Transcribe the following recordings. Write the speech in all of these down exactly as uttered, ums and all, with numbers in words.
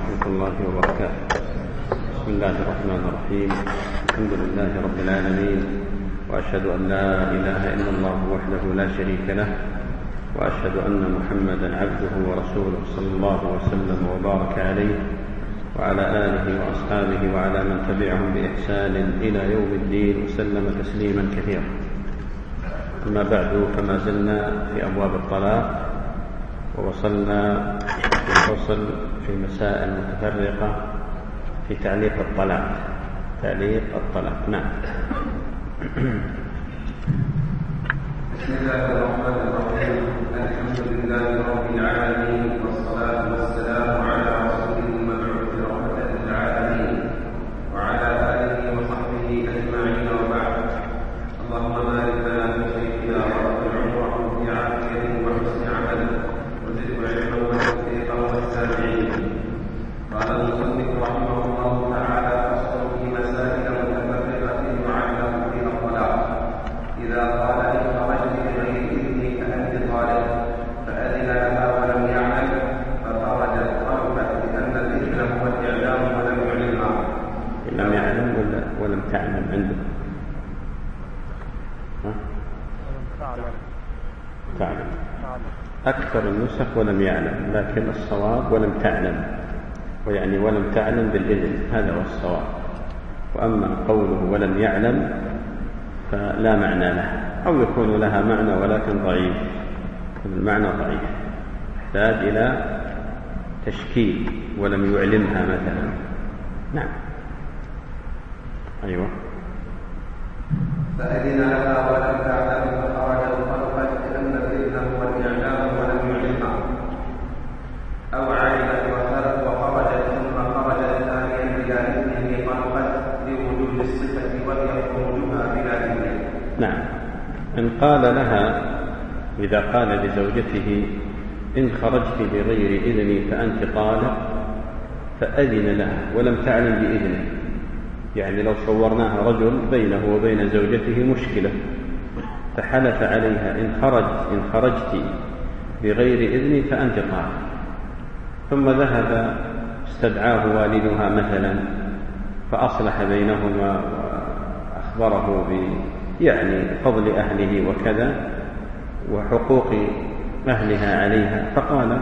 ورحمة الله وبركاته. بسم الله الرحمن الرحيم. الحمد لله رب العالمين، وأشهد أن لا إله إلا الله وحده لا شريك له، وأشهد أن محمدا عبده ورسوله صلى الله وسلم وبارك عليه وعلى آله وأصحابه وعلى من تبعهم بإحسان إلى يوم الدين وسلم تسليما كثيرا. أما بعد، فما زلنا في أبواب الطلاق، ووصلنا في الفصل في مسائل متفرقة في تعليق الطلاق تعليق الطلاق نعم. بسم الله الرحمن الرحيم. الحمد لله رب العالمين، والصلاة والسلام على رسوله المبعوث رحمة للعالمين وعلى آله وصحبه أجمعين، وبعد. اللهم بارك لنا في شيخنا ورب العمر في عافيته وحسن عمله، وزده علما وتوفيقا والسامعين. قال المصنف رحمه الله تعالى: فصل في مسائل متفرقة يعلم فيها الطلاق. إذا قال إن خرجت بغير إذني فأنت طالق، فأذن لها ولم يعلم، فخرجت خرجت لأن الإذن هو الإعلام ولم يعلمها. لم يعلم ولا ولم تعلم عنده؟ ها؟ تعلم. أكثر النسخ ولم يعلم، لكن الصواب ولم تعلم، ويعني ولم تعلم بالإذن، هذا هو الصواب. وأما قوله ولم يعلم فلا معنى له، أو يكون لها معنى ولكن ضعيف، المعنى ضعيف يحتاج إلى تشكيل. ولم يعلمها مثلا. نعم. أيوة. فأذن لها ولم تعلم، فخرجت خرجت لأن الإذن هو الإعلام ولم يعلمها. أو علمت وخرجت ثم خرجت ثانيا بلا إذنه خلقت لوجود الصفة وهي خروجها بلا إذنه. نعم. إن قال لها، إذا قال لزوجته إن خرجت بغير إذني فأنت طالق، فأذن لها ولم تعلم بإذنه، يعني لو صورناها رجل بينه وبين زوجته مشكلة، فحلف عليها إن خرج إن خرجت بغير إذني فأنت طالق، ثم ذهب استدعاه والدها مثلا فأصلح بينهما وأخبره ب يعني فضل أهله وكذا وحقوق أهلها عليها، فقال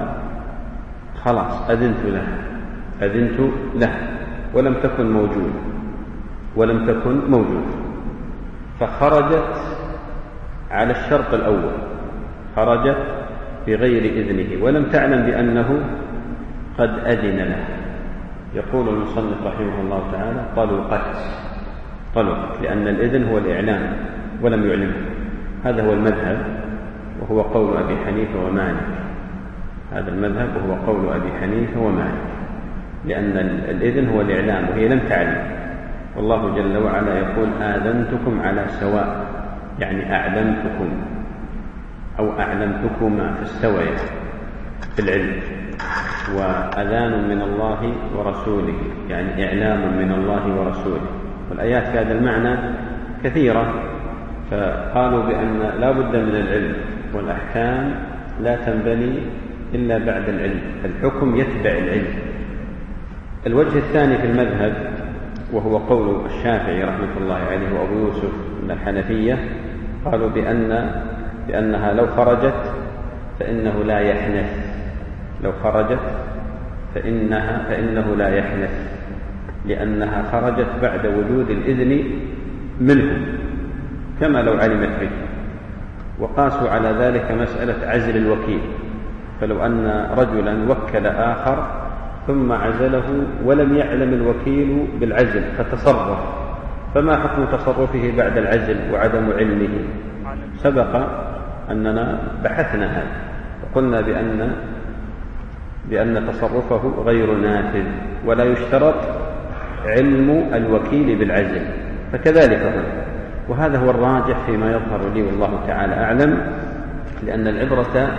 خلاص أذنت له أذنت له ولم تكن موجود ولم تكن موجود فخرجت على الشرط الأول، خرجت بغير إذنه ولم تعلم بأنه قد أذن له. يقول المصنف رحمه الله تعالى: طلقت طلقت لأن الإذن هو الإعلام ولم يعلمه. هذا هو المذهب، وهو قول أبي حنيفة ومالك. هذا المذهب وهو قول أبي حنيفة ومالك، لأن الإذن هو الإعلام وهي لم تعلم. والله جل وعلا يقول: آذنتكم على سواء، يعني أعلمتكم أو أعلمتكما فاستويا في العلم. وأذان من الله ورسوله، يعني إعلام من الله ورسوله. والآيات في هذا المعنى كثيرة، فقالوا بأن لا بد من العلم، والأحكام لا تنبني إلا بعد العلم، الحكم يتبع العلم. الوجه الثاني في المذهب وهو قول الشافعي رحمة الله عليه وأبو يوسف من الحنفية، قالوا بأن بأنها لو خرجت فإنه لا يحنث، لو خرجت فإنها فإنه لا يحنث، لأنها خرجت بعد وجود الإذن منه كما لو علمت به. وقاسوا على ذلك مسألة عزل الوكيل، فلو أن رجلا وكل آخر ثم عزله ولم يعلم الوكيل بالعزل فتصرف، فما حكم تصرفه بعد العزل وعدم علمه؟ سبق أننا بحثنا هذا وقلنا بأن بأن تصرفه غير نافذ، ولا يشترط علم الوكيل بالعزل، فكذلك هو. وهذا هو الراجح فيما يظهر لي والله تعالى أعلم، لأن العبرة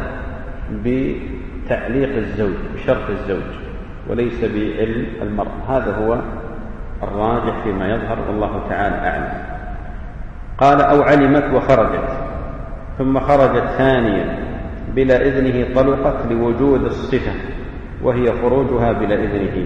بتعليق الزوج بشرط الزوج وليس بعلم المرء. هذا هو الراجح فيما يظهر والله تعالى أعلم. قال: أو علمت وخرجت ثم خرجت ثانيا بلا إذنه طلقت لوجود الصفة وهي خروجها بلا إذنه،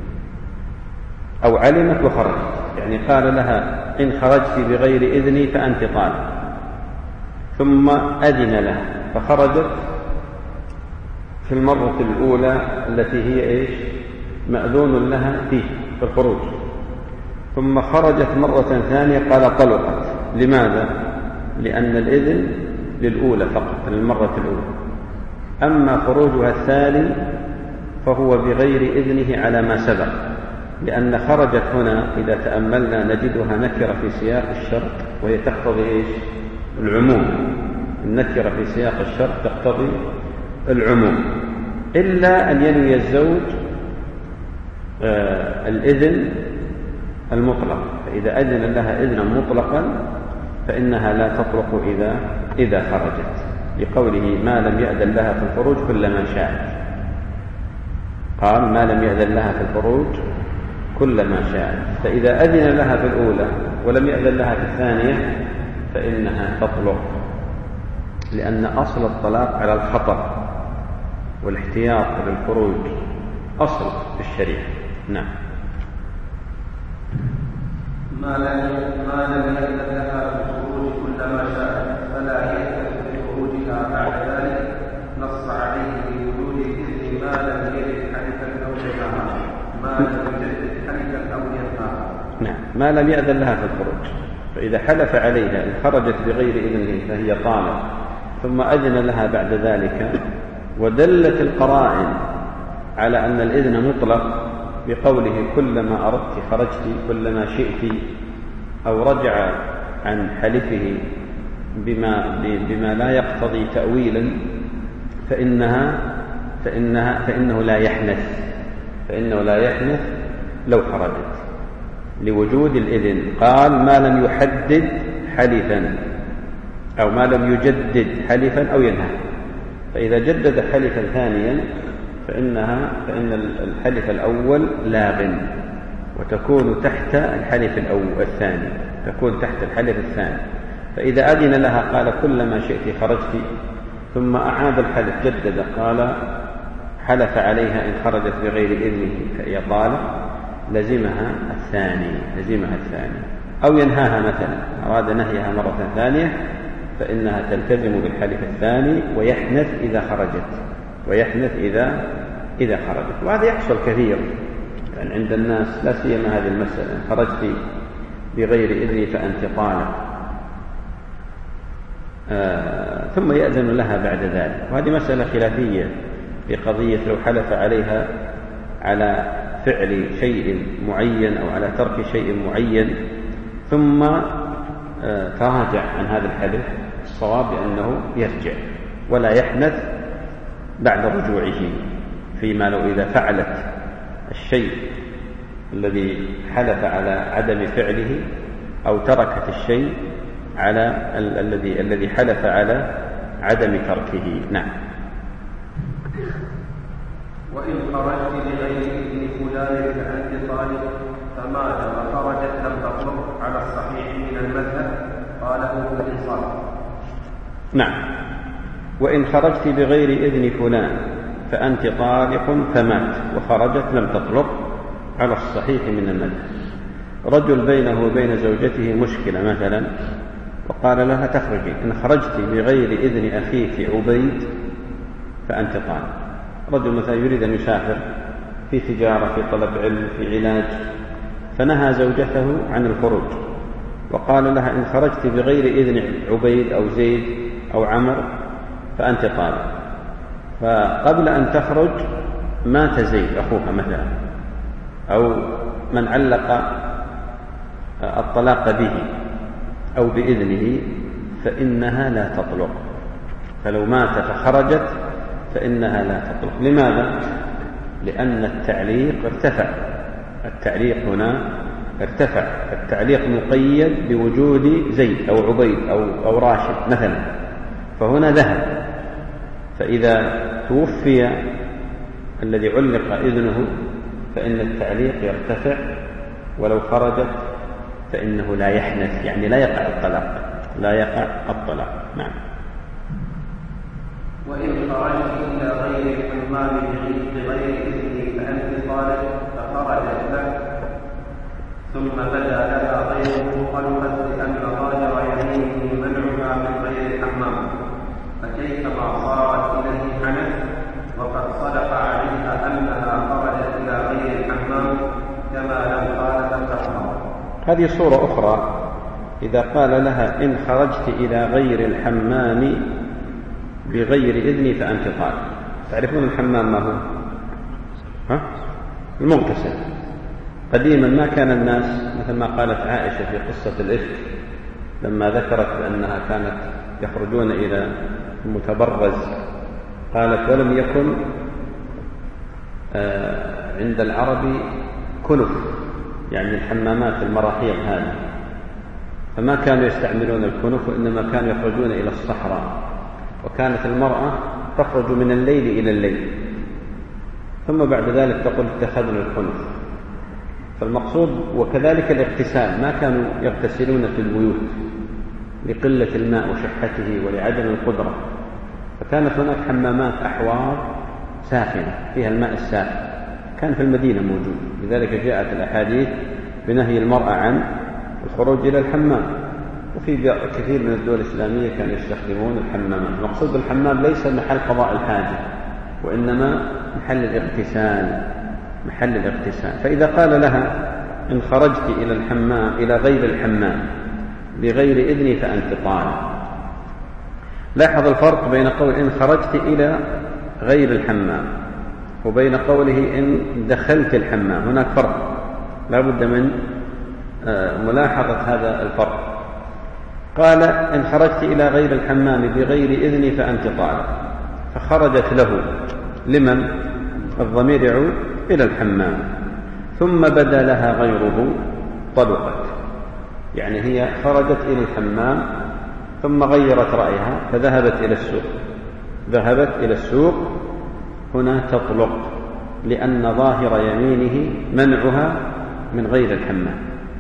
أو علمت وخرجت، يعني قال لها إن خرجت بغير إذني فأنت طالق، ثم أذن لها فخرجت في المرة الأولى التي هي إيش مأذون لها فيه في الخروج، ثم خرجت مرة ثانية قال طلقت. لماذا؟ لأن الإذن للأولى فقط، للمرة الأولى. أما خروجها الثاني فهو بغير إذنه على ما سبق، لأن خرجت هنا إذا تأملنا نجدها نكرة في سياق الشرط، وهي تقتضي إيش العموم. النكرة في سياق الشرط تقتضي العموم، إلا أن ينوي الزوج آه الإذن المطلق، فإذا أذن لها إذنا مطلقا فإنها لا تطلق إذا إذا خرجت، لقوله ما لم يأذن لها في الخروج كلما شاءت. قال ما لم يأذن لها في الخروج كلما شاءت، فإذا أذن لها في الأولى ولم يأذن لها في الثانية فإنها تطلق، لأن أصل الطلاق على الخطر والاحتياط للخروج أصل في الشريعة. نعم. ما لم يأذن لها في الخروج كلما شاءت فلا يأذن في خروجها بعد ذلك، نص عليه بوجود إذن ما لم يرد حديثا أو ينهاها، ما لم يرد حديثا أو ينهاها. نعم، ما لم يأذن لها في الخروج، فإذا حلف عليها إن خرجت بغير إذنه فهي طالق، ثم أذن لها بعد ذلك، ودلت القرائن على أن الإذن مطلق بقوله كلما أردت خرجت كلما شئت، أو رجع عن حلفه بما, بما لا يقتضي تأويلا، فإنها فإنها فإنه لا يحنث فإنه لا يحنث لو خرجت لوجود الإذن. قال ما لم يحدد حلفا أو ما لم يجدد حلفا أو ينهى، فإذا جدد حلفا ثانيا فإنها فإن الحلف الأول لاغ، وتكون تحت الحلف الأول الثاني تكون تحت الحلف الثاني. فإذا أذن لها قال كلما شئت خرجت، ثم أعاد الحلف جدد قال حلف عليها إن خرجت بغير إذنه فهي طالق، لزمها الثاني لزمها الثاني أو ينهاها، مثلا أراد نهيها مرة ثانية فإنها تلتزم بالحلف الثاني ويحنث إذا خرجت ويحنث إذا إذا خرجت. وهذا يحصل كثير يعني عند الناس، لا سيما هذه المسألة خرجت بغير إذني فأنت طالق، آه ثم يأذن لها بعد ذلك. وهذه مسألة خلافية في قضية لو حلف عليها على فعل شيء معين أو على ترك شيء معين ثم آه تراجع عن هذا الحلف، الصواب أنه يرجع ولا يحنث بعد رجوعه، فيما لو إذا فعلت الشيء الذي حلف على عدم فعله أو تركت الشيء على ال- الذي الذي حلف على عدم تركه. نعم. وإن خرجت بغير إذن فلان فأنت طالق، فمات وخرجت لم تطلق على الصحيح من المذهب، قاله الإنصاف. نعم. وإن خرجت بغير إذن فلان فأنت طالق فمات وخرجت لم تطلق على الصحيح من المذهب. رجل بينه وبين زوجته مشكلة مثلا وقال لها تخرجي، إن خرجت بغير إذن أخيك عبيد فأنت طالق. رجل مثلا يريد أن يسافر في تجارة، في طلب علم، في علاج، فنهى زوجته عن الخروج وقال لها إن خرجت بغير إذن عبيد أو زيد أو عمر فأنت طالق. فقبل أن تخرج مات زيد أخوها مثلا، أو من علق الطلاق به أو بإذنه، فإنها لا تطلق. فلو مات فخرجت فإنها لا تطلق. لماذا؟ لأن التعليق ارتفع، التعليق هنا ارتفع، التعليق مقيد بوجود زيد أو عبيد أو, أو راشد مثلا، فهنا ذهب. فإذا توفي الذي علق إذنه فإن التعليق يرتفع، ولو خرجت فإنه لا يحنث، يعني لا يقع الطلاق لا يقع الطلاق. نعم. وإن خرجت إلى غير الحمام بغير إذني فأنت طالب، فخرجت له ثم بدا لها غيره خلفت لأن ظاهر يمينه منعها من غير الحمام، فكيفما صارت إليه حنث وقد صدق عليها أنها خرجت إلى غير الحمام كما لم قالت تحرم. هذه صورة أخرى، إذا قال لها إن خرجت إلى غير الحمام بغير إذني فأنت طالب. تعرفون الحمام ما هو؟ ها؟ المغتسل. قديما ما كان الناس مثل ما قالت عائشة في قصة الإفك لما ذكرت بأنها كانت يخرجون إلى المتبرز، قالت ولم يكن عند العرب كنف، يعني الحمامات المراحيض هذه، فما كانوا يستعملون الكنف وإنما كانوا يخرجون إلى الصحراء، وكانت المرأة تخرج من الليل إلى الليل ثم بعد ذلك تقول اتخذنا الكنف. فالمقصود وكذلك الاغتسال، ما كانوا يغتسلون في البيوت لقلة الماء وشحته ولعدم القدرة، فكانت هناك حمامات أحواض ساخنة فيها الماء الساخن، كان في المدينة موجود، لذلك جاءت الأحاديث بنهي المرأة عن الخروج إلى الحمام. وفي كثير من الدول الإسلامية كانوا يستخدمون الحمامات. المقصود بالحمام ليس محل قضاء الحاجة وإنما محل الاغتسال، محل الاغتسال. فإذا قال لها إن خرجت إلى الحمام إلى غير الحمام بغير إذني فأنت طالب. لاحظ الفرق بين قول إن خرجت إلى غير الحمام وبين قوله إن دخلت الحمام، هناك فرق لا بد من ملاحظة هذا الفرق. قال إن خرجت إلى غير الحمام بغير إذني فأنت طالب، فخرجت له، لمن؟ الضمير يعود إلى الحمام، ثم بدا لها غيره طلقت، يعني هي خرجت إلى الحمام ثم غيرت رأيها فذهبت إلى السوق، ذهبت إلى السوق هنا تطلق، لأن ظاهر يمينه منعها من غير الحمام،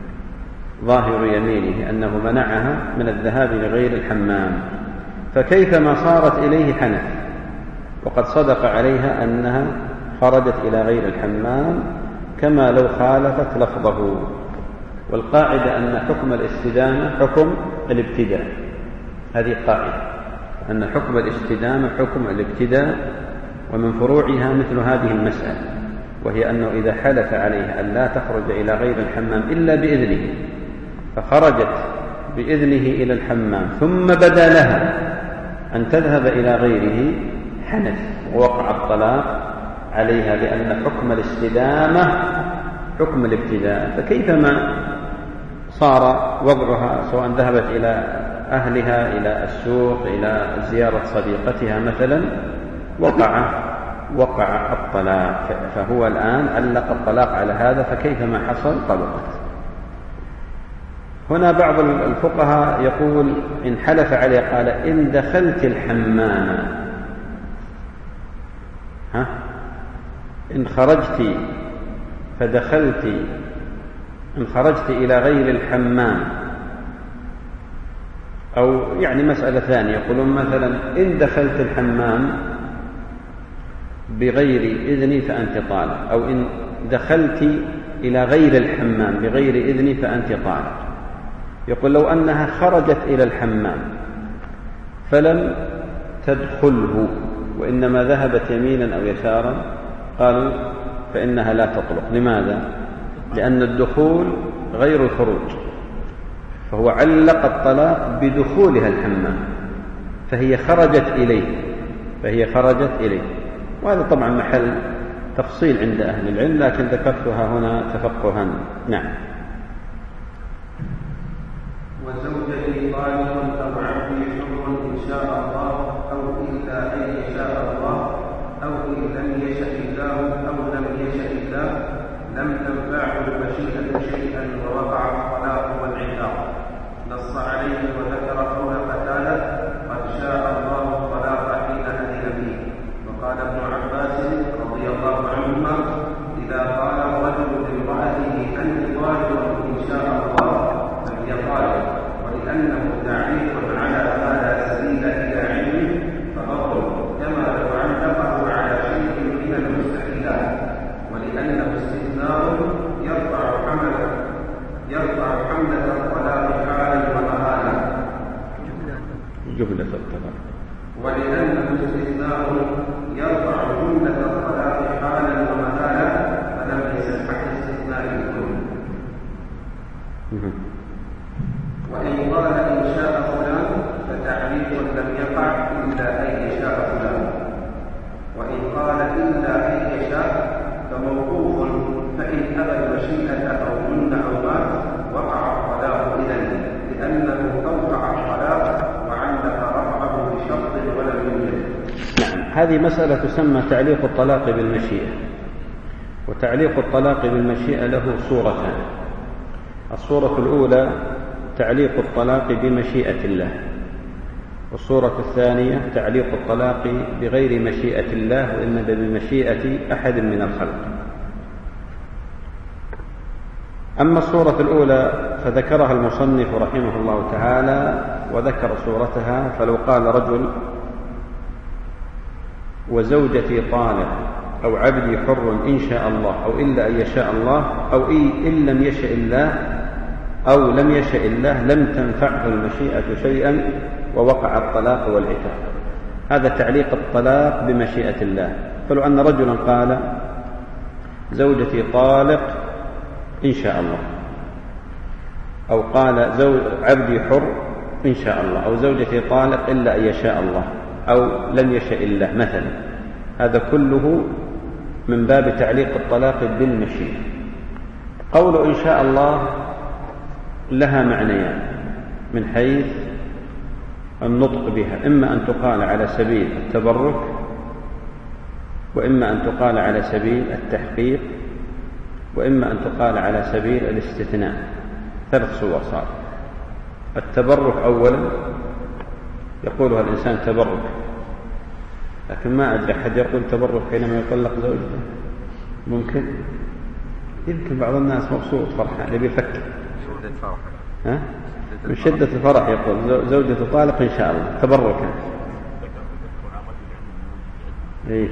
ظاهر يمينه أنه منعها من الذهاب لغير الحمام، فكيفما صارت إليه حنث وقد صدق عليها أنها خرجت إلى غير الحمام كما لو خالفت لفظه. والقاعدة أن حكم الاستدامة حكم الابتداء، هذه قاعدة أن حكم الاستدامة حكم الابتداء، ومن فروعها مثل هذه المسألة، وهي أنه إذا حلف عليها أن لا تخرج إلى غير الحمام إلا بإذنه فخرجت بإذنه إلى الحمام ثم بدا لها أن تذهب إلى غيره حنث ووقع الطلاق عليها، لأن حكم الاستدامة حكم الابتداء. فكيفما صار وضعها سواء ذهبت إلى أهلها إلى السوق إلى زيارة صديقتها مثلا وقع وقع الطلاق، فهو الآن علق الطلاق على هذا، فكيفما حصل طلقت. هنا بعض الفقهاء يقول إن حلف عليه قال إن دخلت الحمام، ها إن خرجت فدخلت، إن خرجت إلى غير الحمام، أو يعني مسألة ثانية يقولون مثلا إن دخلت الحمام بغير إذني فأنت طالب، أو إن دخلت إلى غير الحمام بغير إذني فأنت طالب. يقول لو أنها خرجت إلى الحمام فلم تدخله وإنما ذهبت يمينا أو يسارا، قالوا فإنها لا تطلق. لماذا؟ لأن الدخول غير الخروج، فهو علق الطلاق بدخولها الحمام، فهي خرجت إليه فهي خرجت إليه وهذا طبعا محل تفصيل عند أهل العلم، لكن ذكرتها هنا تفقها. نعم. وزوجتي طالب أو عبدي حر إن شاء الله، أو إلا أن يشاء الله، أو إن لم يشأ الله أو لم يشأ الله لم تنفعه المشيئة شيئا ووقع الطلاق والعتاق. نص عليه وذكر قول قتادة قد شاء الله الطلاق حين أذن فيه. وقال ابن عباس رضي الله عنهما إذا قال الرجل لامرأته أنت طالب إن شاء الله فهي طالب، ولأنه تعريف على هذا سبيل إلى علمه فبطل، وإن قال إن شاء فلان فتعليق لم يقع إلا أن يشاء فلان، وإن قال إلا أن يشاء فموقوف، فإن أبى المشيئة أو جن أو مات وقع الطلاق إذن، لأنه أوقع الطلاق وعلق رفعه بشرط ولم يوجد. نعم، هذه مسألة تسمى تعليق الطلاق بالمشيئة. وتعليق الطلاق بالمشيئة له صورتان. الصورة الأولى تعليق الطلاق بمشيئة الله، والصورة الثانية تعليق الطلاق بغير مشيئة الله وإنما بمشيئة أحد من الخلق. أما الصورة الأولى فذكرها المصنف رحمه الله تعالى وذكر صورتها. فلو قال رجل وزوجتي طالق أو عبدي حر إن شاء الله أو إلا أن يشاء الله أو إن لم يشاء الله أو لم يشاء الله لم تنفعه المشيئة شيئا ووقع الطلاق والعتاق، هذا تعليق الطلاق بمشيئة الله. فلو أن رجلا قال زوجتي طالق إن شاء الله، أو قال زوج عبدي حر إن شاء الله، أو زوجتي طالق إلا أن يشاء الله أو لم يشاء الله مثلا، هذا كله من باب تعليق الطلاق بالمشيئة. قول إن شاء الله لها معنيان من حيث النطق بها، إما أن تقال على سبيل التبرك وإما أن تقال على سبيل التحقيق وإما أن تقال على سبيل الاستثناء. ثلاث صور صار. التبرك أولا يقولها الإنسان تبرك، لكن ما أدري أحد يقول تبرك حينما يطلق زوجته. ممكن يمكن بعض الناس مبسوط فرحان يبي يفكر ها؟ من شدة الفرح يقول زوجته طالق إن شاء الله تبركا. إيه؟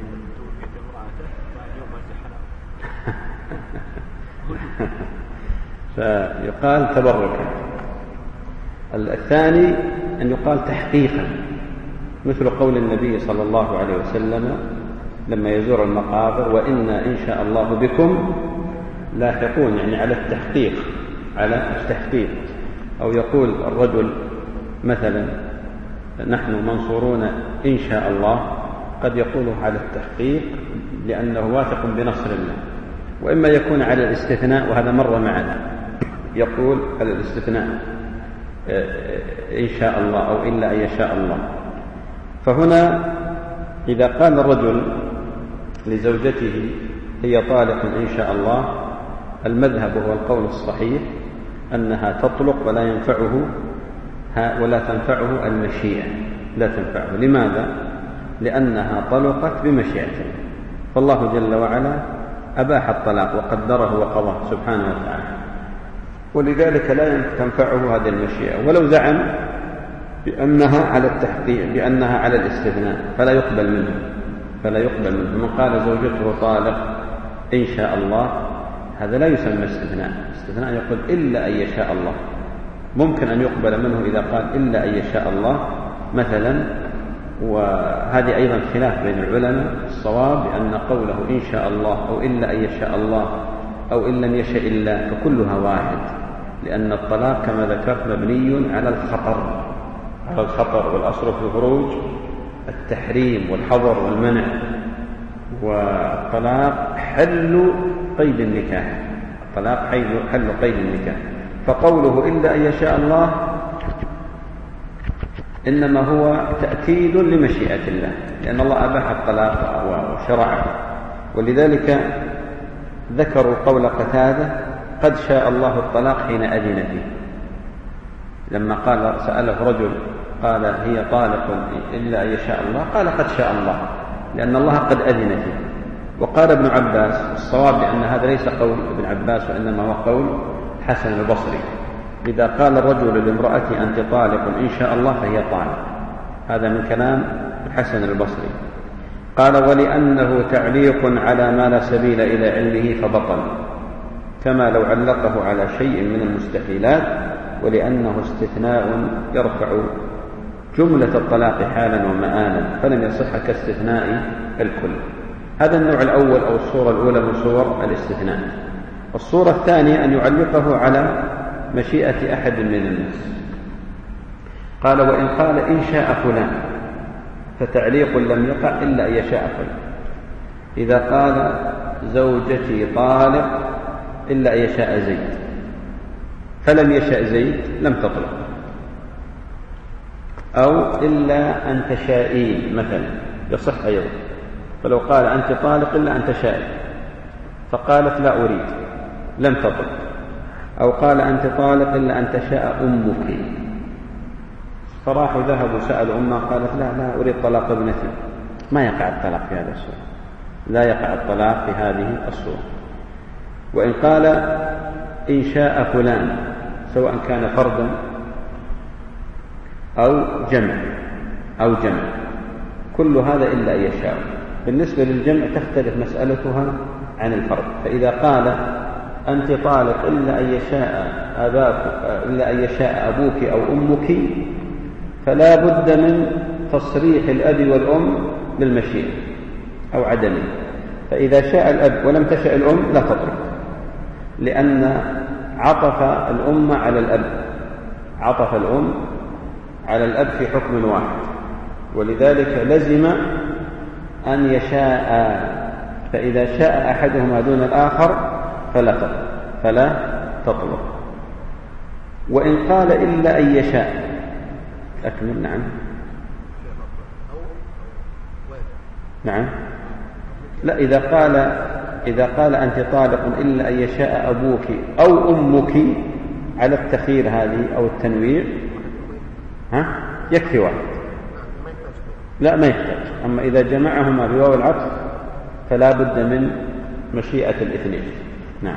فيقال تبركا. الثاني أن يقال تحقيقا، مثل قول النبي صلى الله عليه وسلم لما يزور المقابر وإنا إن شاء الله بكم لاحقون، يعني على التحقيق، على التحقيق. أو يقول الرجل مثلا نحن منصورون إن شاء الله، قد يقوله على التحقيق لأنه واثق بنصر الله، وإما يكون على الاستثناء وهذا مر معنا، يقول على الاستثناء إن شاء الله أو إلا أن يشاء الله. فهنا إذا قال الرجل لزوجته هي طالق إن شاء الله، المذهب هو القول الصحيح أنها تطلق ولا ينفعه ولا تنفعه المشيئة، لا تنفعه. لماذا؟ لأنها طلقت بمشيئته، فالله جل وعلا أباح الطلاق وقدره وقضاه سبحانه وتعالى، ولذلك لا تنفعه هذه المشيئة. ولو زعم بأنها على التحقيق بأنها على الاستثناء فلا يقبل منه فلا يقبل منه. من قال زوجته طالق إن شاء الله هذا لا يسمى استثناء. استثناء يقول إلا أن يشاء الله. ممكن أن يقبل منه إذا قال إلا أن يشاء الله مثلا، وهذه أيضا خلاف بين العلماء. الصواب بأن قوله إن شاء الله أو إلا أن يشاء الله أو إن لم يشاء الله فكلها واحد، لأن الطلاق كما ذكرت مبني على الخطر على الخطر والأصل في الخروج التحريم والحظر والمنع، والطلاق حل قيد النكاح، الطلاق حل قيد النكاح. فقوله إلا أن يشاء الله إنما هو تأكيد لمشيئة الله، لأن الله أباح الطلاق وشرعه. ولذلك ذكروا قول قتادة قد شاء الله الطلاق حين أذن فيه، لما قال سأله رجل قال هي طالق إلا أن يشاء الله، قال قد شاء الله لأن الله قد أذن فيه. وقال ابن عباس الصواب بأن هذا ليس قول ابن عباس وإنما هو قول حسن البصري، إذا قال الرجل لامرأتي أنت طالق إن شاء الله فهي طالق، هذا من كلام الحسن البصري. قال ولأنه تعليق على ما لا سبيل إلى علمه فبطل، كما لو علقه على شيء من المستحيلات، ولأنه استثناء يرفع جملة الطلاق حالا ومآلا فلم يصح كاستثناء الكل. هذا النوع الأول أو الصورة الأولى من صور الاستثناء. الصورة الثانية أن يعلقه على مشيئة أحد من الناس. قال وإن قال إن شاء فلان فتعليق لم يقع إلا أن يشاء فلان. إذا قال زوجتي طالق إلا أن يشاء زيد فلم يشاء زيد لم تطلق. أو إلا أن تشائين مثلا يصح أيضا، فلو قال أنت طالق إلا أن تشائين فقالت لا أريد لم تطلق. أو قال أنت طالق إلا أن تشاء أمك، فراحوا ذهبوا سألوا أمها قالت لا لا أريد طلاق ابنتي. ما يقع الطلاق في هذا الصورة، لا يقع الطلاق في هذه الصورة. وإن قال إن شاء فلان سواء كان فردا أو جمع أو جمع كل هذا إلا أن يشاء. بالنسبة للجمع تختلف مسألتها عن الفرد. فإذا قال أنت طالق إلا أن يشاء أباك إلا أن يشاء أبوك أو أمك فلا بد من تصريح الأب والأم بالمشيئة أو عدمه. فإذا شاء الأب ولم تشاء الأم لا تطلق، لأن عطف الأم على الأب عطف الأم على الأب في حكم واحد، ولذلك لزم أن يشاء. فإذا شاء أحدهما دون الآخر فلا تطلق فلا تطلق. وإن قال إلا أن يشاء أكمل. نعم نعم لا إذا قال إذا قال أنت طالق إلا أن يشاء أبوك أو أمك على التخيير هذه أو التنويع ها يكفي واحد، لا ما يحتاج. أما إذا جمعهما بواو العطف فلا بد من مشيئة الاثنين. نعم.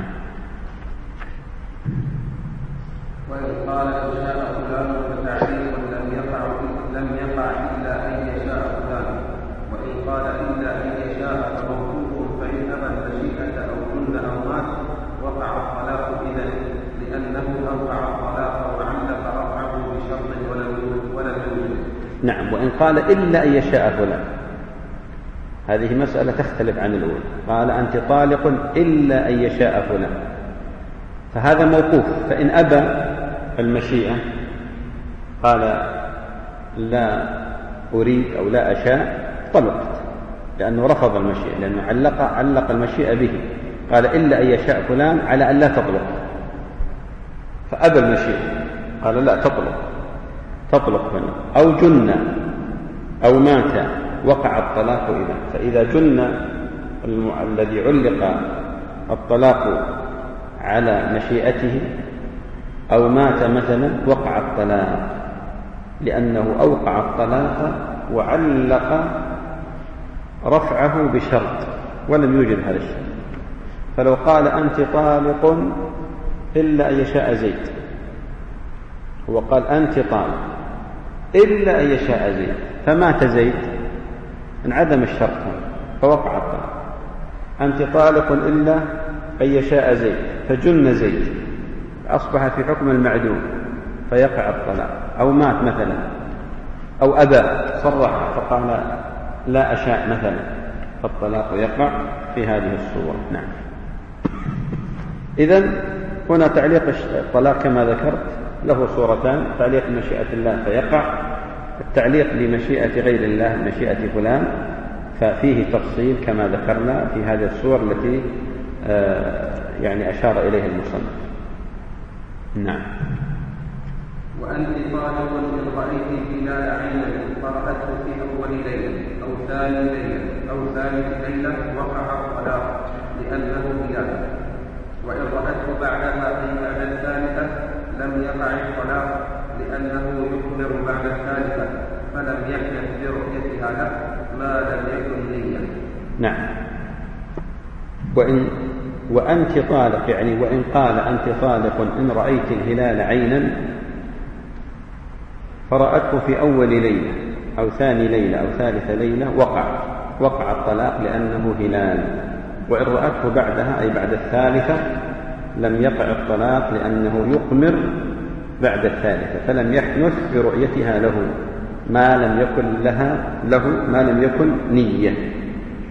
وإن قال إن شاء فلان فتعليق لم يقع لم يقع إلا أن يشاء فلان. وإن قال إلا أن يشاء فموقوف، فإن أبى المشيئة أو كن أو مات وقع الطلاق إذن، لأنه أوقع الطلاق وعلق رفعه بشرط ولم يوجد. نعم. وإن قال إلا أن يشاء فلان هذه مسألة تختلف عن الأولى. قال أنت طالق إلا أن يشاء فلان فهذا موقوف. فإن أبى المشيئة قال لا أريد أو لا أشاء طلقت، لأنه رفض المشيئة، لأنه علق علق المشيئة به. قال إلا أن يشاء فلان على أن لا تطلق، فأبى المشيئة قال لا تطلق تطلق فلان. أو جن أو مات وقع الطلاق إذا. فإذا جن الذي علق الطلاق على مشيئته أو مات مثلا وقع الطلاق، لأنه أوقع الطلاق وعلق رفعه بشرط ولم يوجد هذا الشرط. فلو قال أنت طالق إلا أن يشاء زيد، هو قال أنت طالق إلا أن يشاء زيد فمات زيد انعدم الشرط فوقع الطلاق. أنت طالق إلا أن يشاء زيد فجن زيد أصبح في حكم المعدوم فيقع الطلاق. أو مات مثلا أو أبى صرح فقال لا أشاء مثلا فالطلاق يقع في هذه الصورة. نعم. إذن هنا تعليق الطلاق كما ذكرت له صورتان: تعليق مشيئة الله فيقع، التعليق لمشيئة غير الله مشيئة فلان ففيه تفصيل كما ذكرنا في هذه الصور التي يعني أشار إليها المصنف. نعم. وأنت طالق إن رأيت هلال عينا فرأته في أول ليلة أو ثاني ليلة أو ثالث ليلة وقع الطلاق لأنه هلال. وإن رأته بعدها أي بعد الثالثة لم يقع الطلاق لأنه يخبر بعد الثالثة فلم يحدث برؤيتها له ما لم يكن نيا. نعم. وإن وأنت طالق يعني وإن قال أنت طالق إن رأيت الهلال عينا فرأته في أول ليلة أو ثاني ليلة أو ثالث ليلة وقع وقع الطلاق لأنه هلال. وإن رأته بعدها أي بعد الثالثة لم يقع الطلاق لأنه يقمر بعد الثالثة فلم يحنث برؤيتها له ما لم يكن لها له ما لم يكن نية.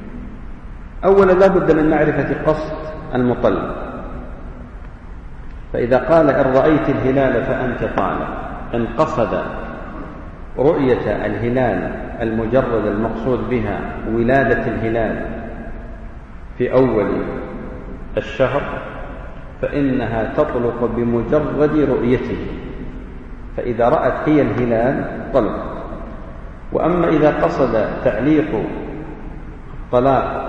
أولا لا بد من معرفة قصد المطلق، فإذا قال إن رأيت الهلال فأنت طالق، إن قصد رؤية الهلال المجرد المقصود بها ولادة الهلال في أول الشهر فإنها تطلق بمجرد رؤيته، فإذا رأت هي الهلال طلقت. وأما إذا قصد تعليق الطلاق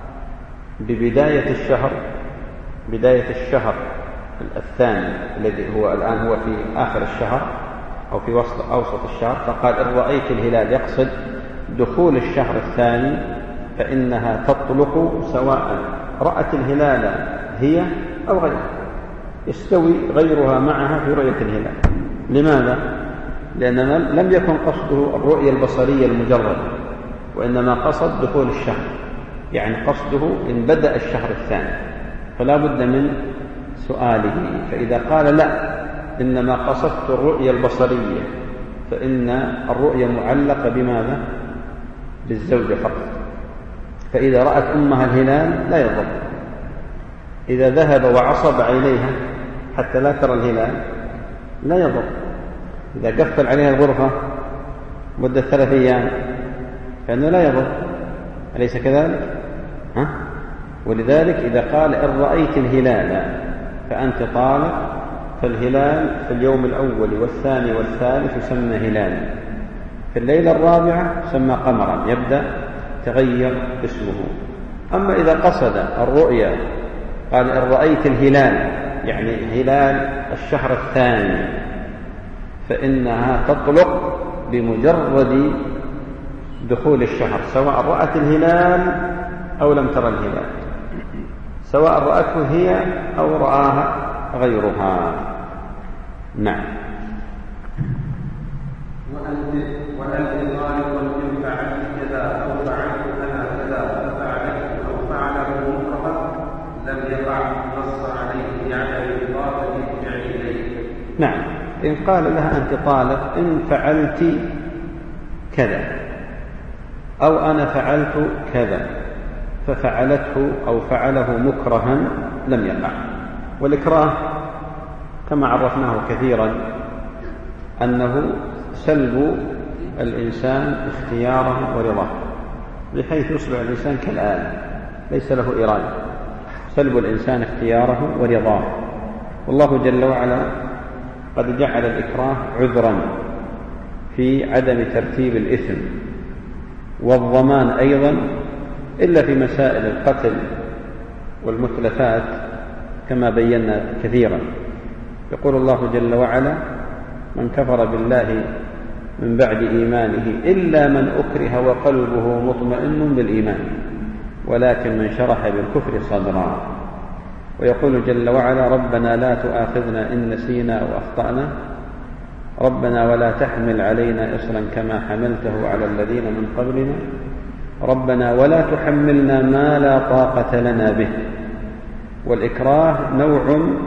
ببداية الشهر، بداية الشهر الثاني الذي هو الآن هو في آخر الشهر أو في وسط أوسط الشهر، فقال إن رأيت الهلال يقصد دخول الشهر الثاني فإنها تطلق سواء رأت الهلال هي أو غيرها، يستوي غيرها معها في رؤية الهلال. لماذا؟ لأن لم يكن قصده الرؤية البصرية المجرد، وإنما قصد دخول الشهر، يعني قصده إن بدأ الشهر الثاني، فلا بد من سؤاله. فإذا قال لا إنما قصدت الرؤية البصرية فإن الرؤية معلقة بماذا؟ بالزوجة فقط. فإذا رأت أمها الهلال لا يضر، إذا ذهب وعصب عينيها حتى لا ترى الهلال لا يضر، إذا قفل عليها الغرفة مدة ثلاث أيام فإنه لا يضر، أليس كذلك؟ ها؟ ولذلك إذا قال إن رأيت الهلال فأنت طالق، فالهلال في اليوم الأول والثاني والثالث يسمى هلالا، في الليلة الرابعة يسمى قمرا، يبدأ تغير اسمه. أما إذا قصد الرؤيا قال إن رأيت الهلال يعني هلال الشهر الثاني فإنها تطلق بمجرد دخول الشهر، سواء رأت الهلال أو لم ترى الهلال، سواء رأته هي أو رآها غيرها. نعم. وأنت طالق إن فعلت كذا أو فعلت أنا كذا ففعلت أو فعله مكرها لم يقع نص عليه يعني الإضافة الفعل إليه. نعم. إن قال لها أنت طالق إن فعلت كذا أو أنا فعلت كذا ففعلته أو فعله مكرها لم يقع. والإكراه كما عرفناه كثيرا أنه سلب الإنسان اختياره ورضاه، بحيث يصبح الإنسان كالآلة ليس له إرادة، سلب الإنسان اختياره ورضاه. والله جل وعلا قد جعل الإكراه عذرا في عدم ترتيب الإثم والضمان أيضا، إلا في مسائل القتل والمتلفات كما بينا كثيرا. يقول الله جل وعلا من كفر بالله من بعد إيمانه إلا من أكره وقلبه مطمئن بالإيمان ولكن من شرح بالكفر صدرا. ويقول جل وعلا ربنا لا تؤاخذنا إن نسينا أو أخطأنا ربنا ولا تحمل علينا إصرا كما حملته على الذين من قبلنا ربنا ولا تحملنا ما لا طاقة لنا به. والإكراه نوع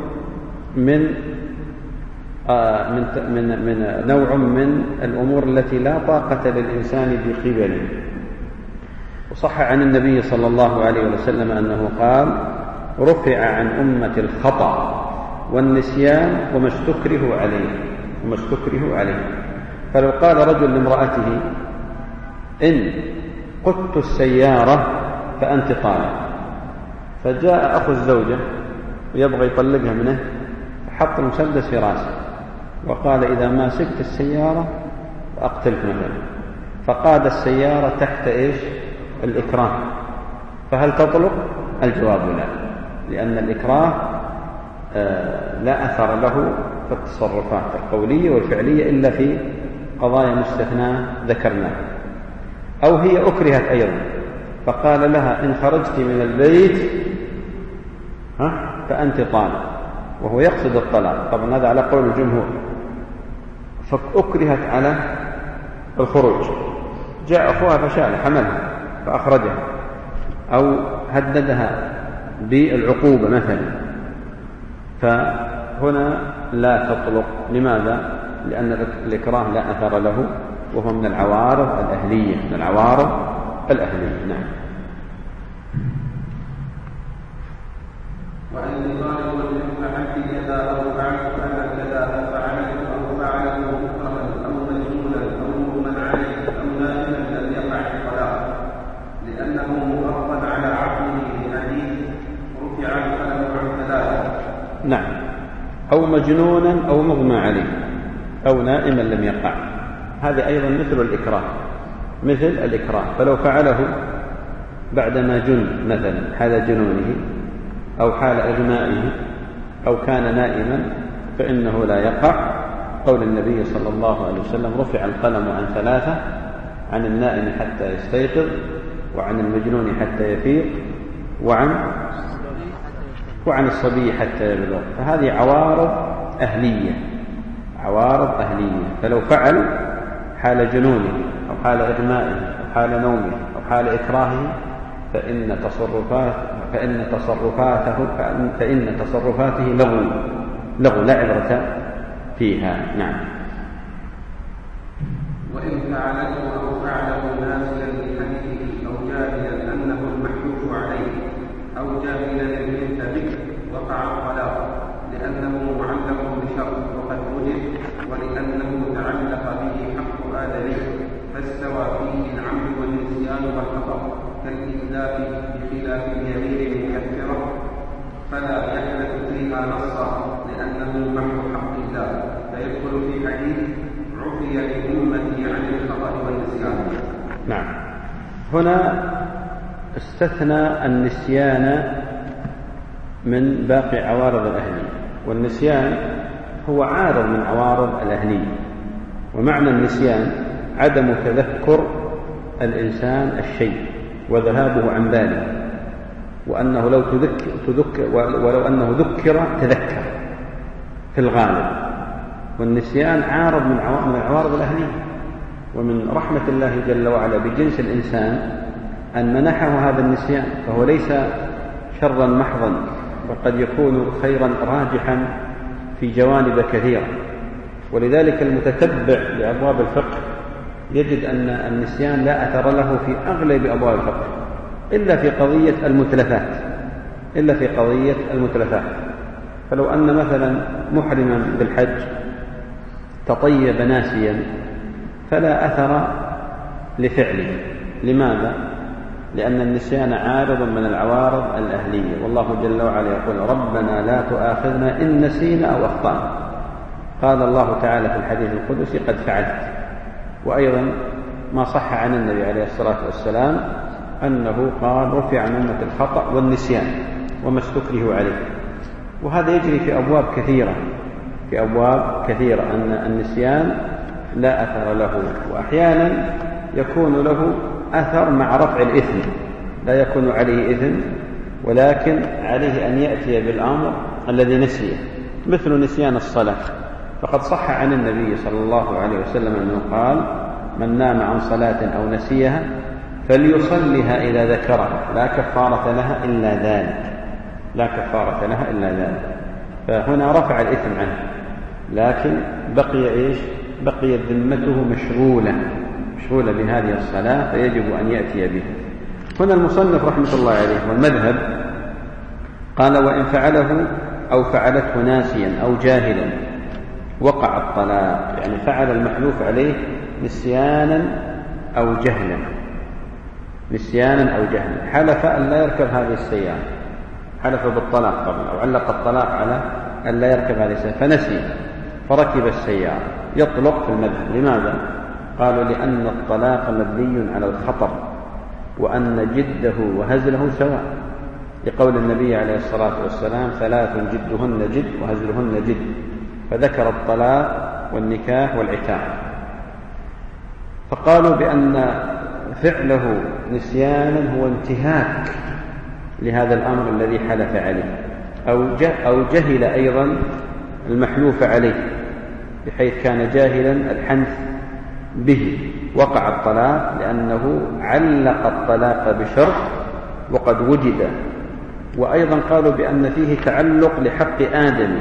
من آه من من من نوع من الأمور التي لا طاقة للإنسان بقبله. وصح عن النبي صلى الله عليه وسلم أنه قال رفع عن أمة الخطأ والنسيان وما استكره عليه وما استكره عليه. فلو قال رجل لامرأته إن قدت السيارة فأنت طالق، فجاء أخو الزوجة ويبغى يطلقها منه فحط المسدس في راسه وقال إذا ما سكت السيارة أقتلك مثلا، فقاد السيارة تحت إيش؟ الإكراه، فهل تطلق؟ الجواب لا، لأن الإكراه آه لا أثر له في التصرفات القولية والفعلية إلا في قضايا مستثناة ذكرناها. أو هي أكرهت أيضا فقال لها إن خرجت من البيت ها فأنت طالق، وهو يقصد الطلاق، طبعا هذا على قول الجمهور، فأكرهت على الخروج، جاء أخوها فشال حملها فأخرجها، أو هددها بالعقوبة مثلا، فهنا لا تطلق. لماذا؟ لأن الإكراه لا أثر له وهو من العوارض الأهلية من العوارض الأهلية. نعم. وأن طالب من فعلت كذا أو أو مجنونا أو مغمى عليه أو نائما لم يقع. هذا أيضا مثل الإكراه مثل الإكراه فلو فعله بعدما جن مثلا حال جنونه أو حال إغمائه أو كان نائما فإنه لا يقع، قول النبي صلى الله عليه وسلم رفع القلم عن ثلاثة: عن النائم حتى يستيقظ، وعن المجنون حتى يفيق، وعن وعن الصبي حتى يبلغ. فهذه عوارض أهلية عوارض أهلية فلو فعل حال جنونه أو حال إغمائه أو حال نومه أو حال إكراهه فإن تصرفات فإن تصرفاته فإن تصرفاته لغو لغو لا عبرة فيها. نعم. وإن فعلته أو فعله ناسيا لحديثه أو جاهلا أنه المحلوف عليه أو جاهلا الملك به وقع الطلاق، لأنه معلق بشرط وقد وجد، ولأنه تعلق به حق آدمي فاستوى فيه العمد والنسيان والخطأ كالإتلاف بخلاف اليمين المكفرة فلا يحدث فيها نصا لأنه محو حق الله، فيدخل في حديث عفي لأمتي عن الخطأ والنسيان. نعم. هنا استثنى النسيان من باقي عوارض الأهلية، والنسيان هو عارض من عوارض الأهلية، ومعنى النسيان عدم تذكر الإنسان الشيء وذهابه عن باله، وأنه لو تذكر, تذكر ولو أنه ذكر تذكر في الغالب. والنسيان عارض من عوارض الأهلية، ومن رحمة الله جل وعلا بجنس الإنسان أن منحه هذا النسيان، فهو ليس شرا محضا، وقد يكون خيرا راجحا في جوانب كثيرة. ولذلك المتتبع لأبواب الفقه يجد أن النسيان لا أثر له في أغلب أبواب الفقه إلا في قضية المتلفات إلا في قضية المتلفات فلو أن مثلا محرما بالحج تطيب ناسيا فلا أثر لفعله. لماذا؟ لأن النسيان عارض من العوارض الأهلية، والله جل وعلا يقول ربنا لا تؤاخذنا إن نسينا أو أخطأنا. قال الله تعالى في الحديث القدسي قد فعلت. وأيضا ما صح عن النبي عليه الصلاة والسلام أنه قال رفع عن أمة الخطأ والنسيان وما استكره عليه. وهذا يجري في أبواب كثيرة في أبواب كثيرة أن النسيان لا أثر له، وأحيانا يكون له أثر مع رفع الإثم، لا يكون عليه إثم ولكن عليه أن يأتي بالأمر الذي نسيه، مثل نسيان الصلاة. فقد صح عن النبي صلى الله عليه وسلم أنه قال من نام عن صلاة أو نسيها فليصلها إذا ذكرها لا كفارة لها إلا ذلك لا كفارة لها إلا ذلك. فهنا رفع الإثم عنه، لكن بقي إيش؟ بقيت ذمته مشغولة مشغولة بهذه الصلاة، فيجب أن يأتي بها. هنا المصنف رحمة الله عليه والمذهب قال وإن فعله أو فعلته ناسيا أو جاهلا وقع الطلاق، يعني فعل المحلوف عليه نسيانا أو جهلا نسيانا أو جهلا حلف أن لا يركب هذه السيارة، حلف بالطلاق طبعا أو علق الطلاق على أن لا يركب هذه السيارة فنسي فركب السيارة، يطلق في المذهب. لماذا؟ قالوا لأن الطلاق مبني على الخطر، وأن جده وهزله سواء، لقول النبي عليه الصلاة والسلام ثلاث جدهن جد وهزلهن جد، فذكر الطلاق والنكاح والعتاق. فقالوا بأن فعله نسيانا هو انتهاك لهذا الأمر الذي حلف عليه، أو جهل أيضا المحلوف عليه بحيث كان جاهلا الحنث به، وقع الطلاق لأنه علق الطلاق بشرط وقد وجد. وأيضا قالوا بأن فيه تعلق لحق آدم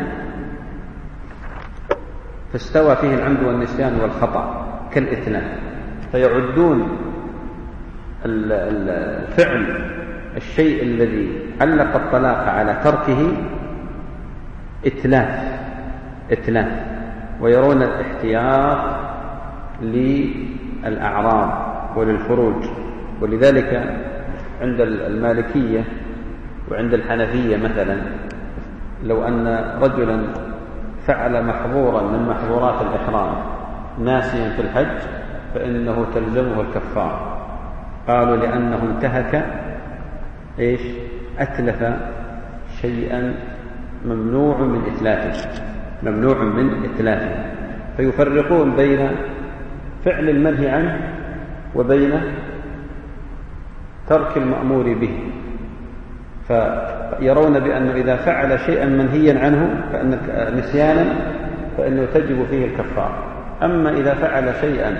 فاستوى فيه العمد والنسيان والخطأ كالإثنان، فيعدون الفعل الشيء الذي علق الطلاق على تركه إتلاف إتلاف ويرون الاحتياط للأعراض وللفروج. ولذلك عند المالكية وعند الحنفية مثلا لو أن رجلا فعل محظورا من محظورات الإحرام ناسيا في الحج فإنه تلزمه الكفارة. قالوا لأنه انتهك إيش؟ أتلف شيئا ممنوع من إتلافه ممنوع من إتلافه فيفرقون بين فعل المنهي عنه وبين ترك المأمور به، فيرون بأنه إذا فعل شيئا منهيا عنه فإن نسيانا فإنه تجب فيه الكفارة. أما إذا فعل شيئا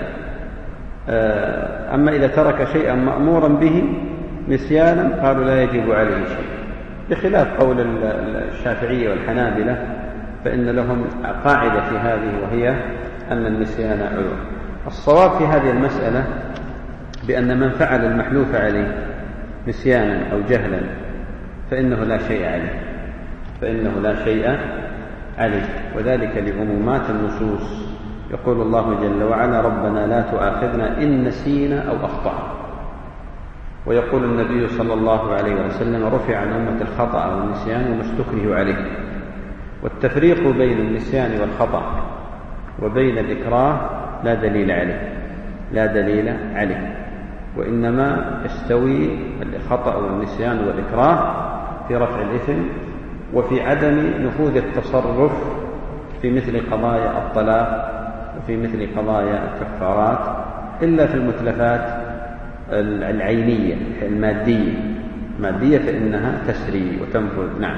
أما إذا ترك شيئا مأمورا به نسيانا قالوا لا يجب عليه شيء، بخلاف قول الشافعية والحنابلة فإن لهم قاعدة في هذه وهي أن النسيان عذر. الصواب في هذه المسألة بأن من فعل المحلوف عليه نسيانا أو جهلا فإنه لا شيء عليه فإنه لا شيء عليه وذلك لعمومات النصوص. يقول الله جل وعلا ربنا لا تؤاخذنا إن نسينا أو أخطأنا، ويقول النبي صلى الله عليه وسلم رفع عن أمة الخطأ والنسيان وما استكرهوا عليه. والتفريق بين النسيان والخطأ وبين الإكراه لا دليل عليه لا دليل عليه وإنما يستوي الخطأ والنسيان والإكراه في رفع الإثم وفي عدم نفوذ التصرف في مثل قضايا الطلاق وفي مثل قضايا الكفارات إلا في المتلفات العينية المادية المادية فإنها تسري وتنفذ. نعم.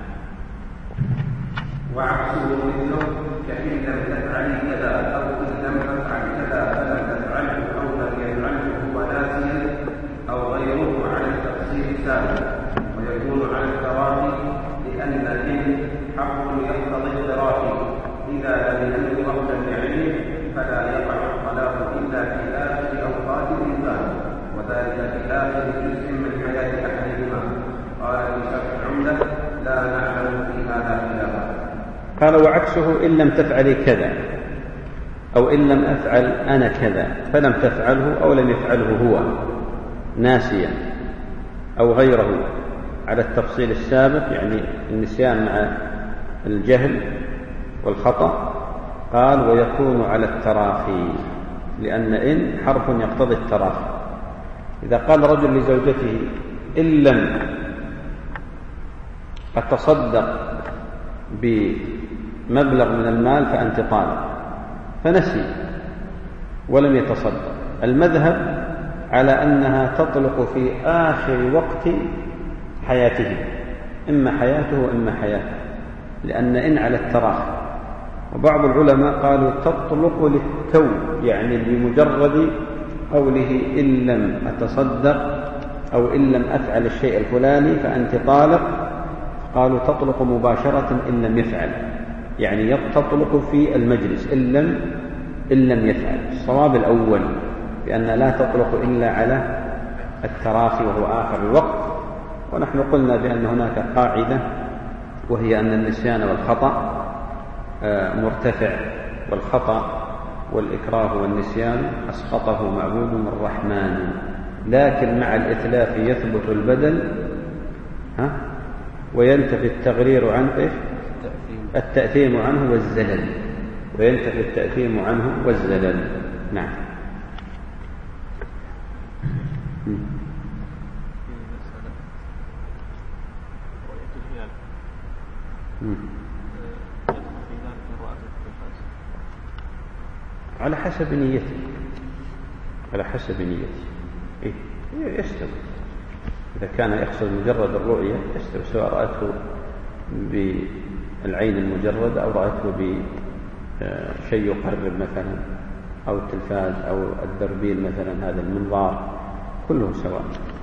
وعكسه مثله كإن لم تفعل كذا أو إن لم تفعل كذا فلم تفعله أو لم يفعله هو ناسيا أو غيره على التفسير السابق، ويكون على التراخي لأن إن حق يقتضي التراخي إذا لم ينوي وقتا بعلمه فلا يقع الطلاق إلا في آخر أوقات الإنسان وذلك في آخر جزء من حياة أحدهما. قال في شرح العمدة لا نعلم في هذا خلافا. قال وعكسه إن لم تفعلي كذا أو إن لم أفعل أنا كذا فلم تفعله أو لم يفعله هو ناسيا أو غيره على التفصيل السابق، يعني النسيان مع الجهل والخطأ. قال ويكون على التراخي لأن إن حرف يقتضي التراخي. إذا قال رجل لزوجته إن لم أتصدق بمبلغ من المال فأنت طالق فنسي ولم يتصدق، المذهب على أنها تطلق في آخر وقت حياته إما حياته وإما حياته لأن إن على التراخي. وبعض العلماء قالوا تطلق للتو يعني بمجرد قوله إن لم أتصدق أو إن لم أفعل الشيء الفلاني فأنت طالق، قالوا تطلق مباشرة إن لم يفعل، يعني تطلق في المجلس إن لم إن لم يفعل. الصواب الأول بأن لا تطلق إلا على التراخي وهو آخر الوقت. ونحن قلنا بأن هناك قاعدة وهي أن النسيان والخطأ مرتفع، والخطأ والإكراه والنسيان أسقطه معبود الرحمن، لكن مع الإتلاف يثبت البدل ها وينتفي التغرير عنه إيه؟ التأثيم عنه والزلل وينتفي التأثيم عنه والزلل. نعم. على حسب نيته على حسب نيته إيه؟ يستوي. إذا كان يقصد مجرد الرؤية يستوي، سواء رأته بالعين المجردة أو رأته بشيء يقرب مثلا أو التلفاز أو الدربين مثلا هذا المنظار كله سواء.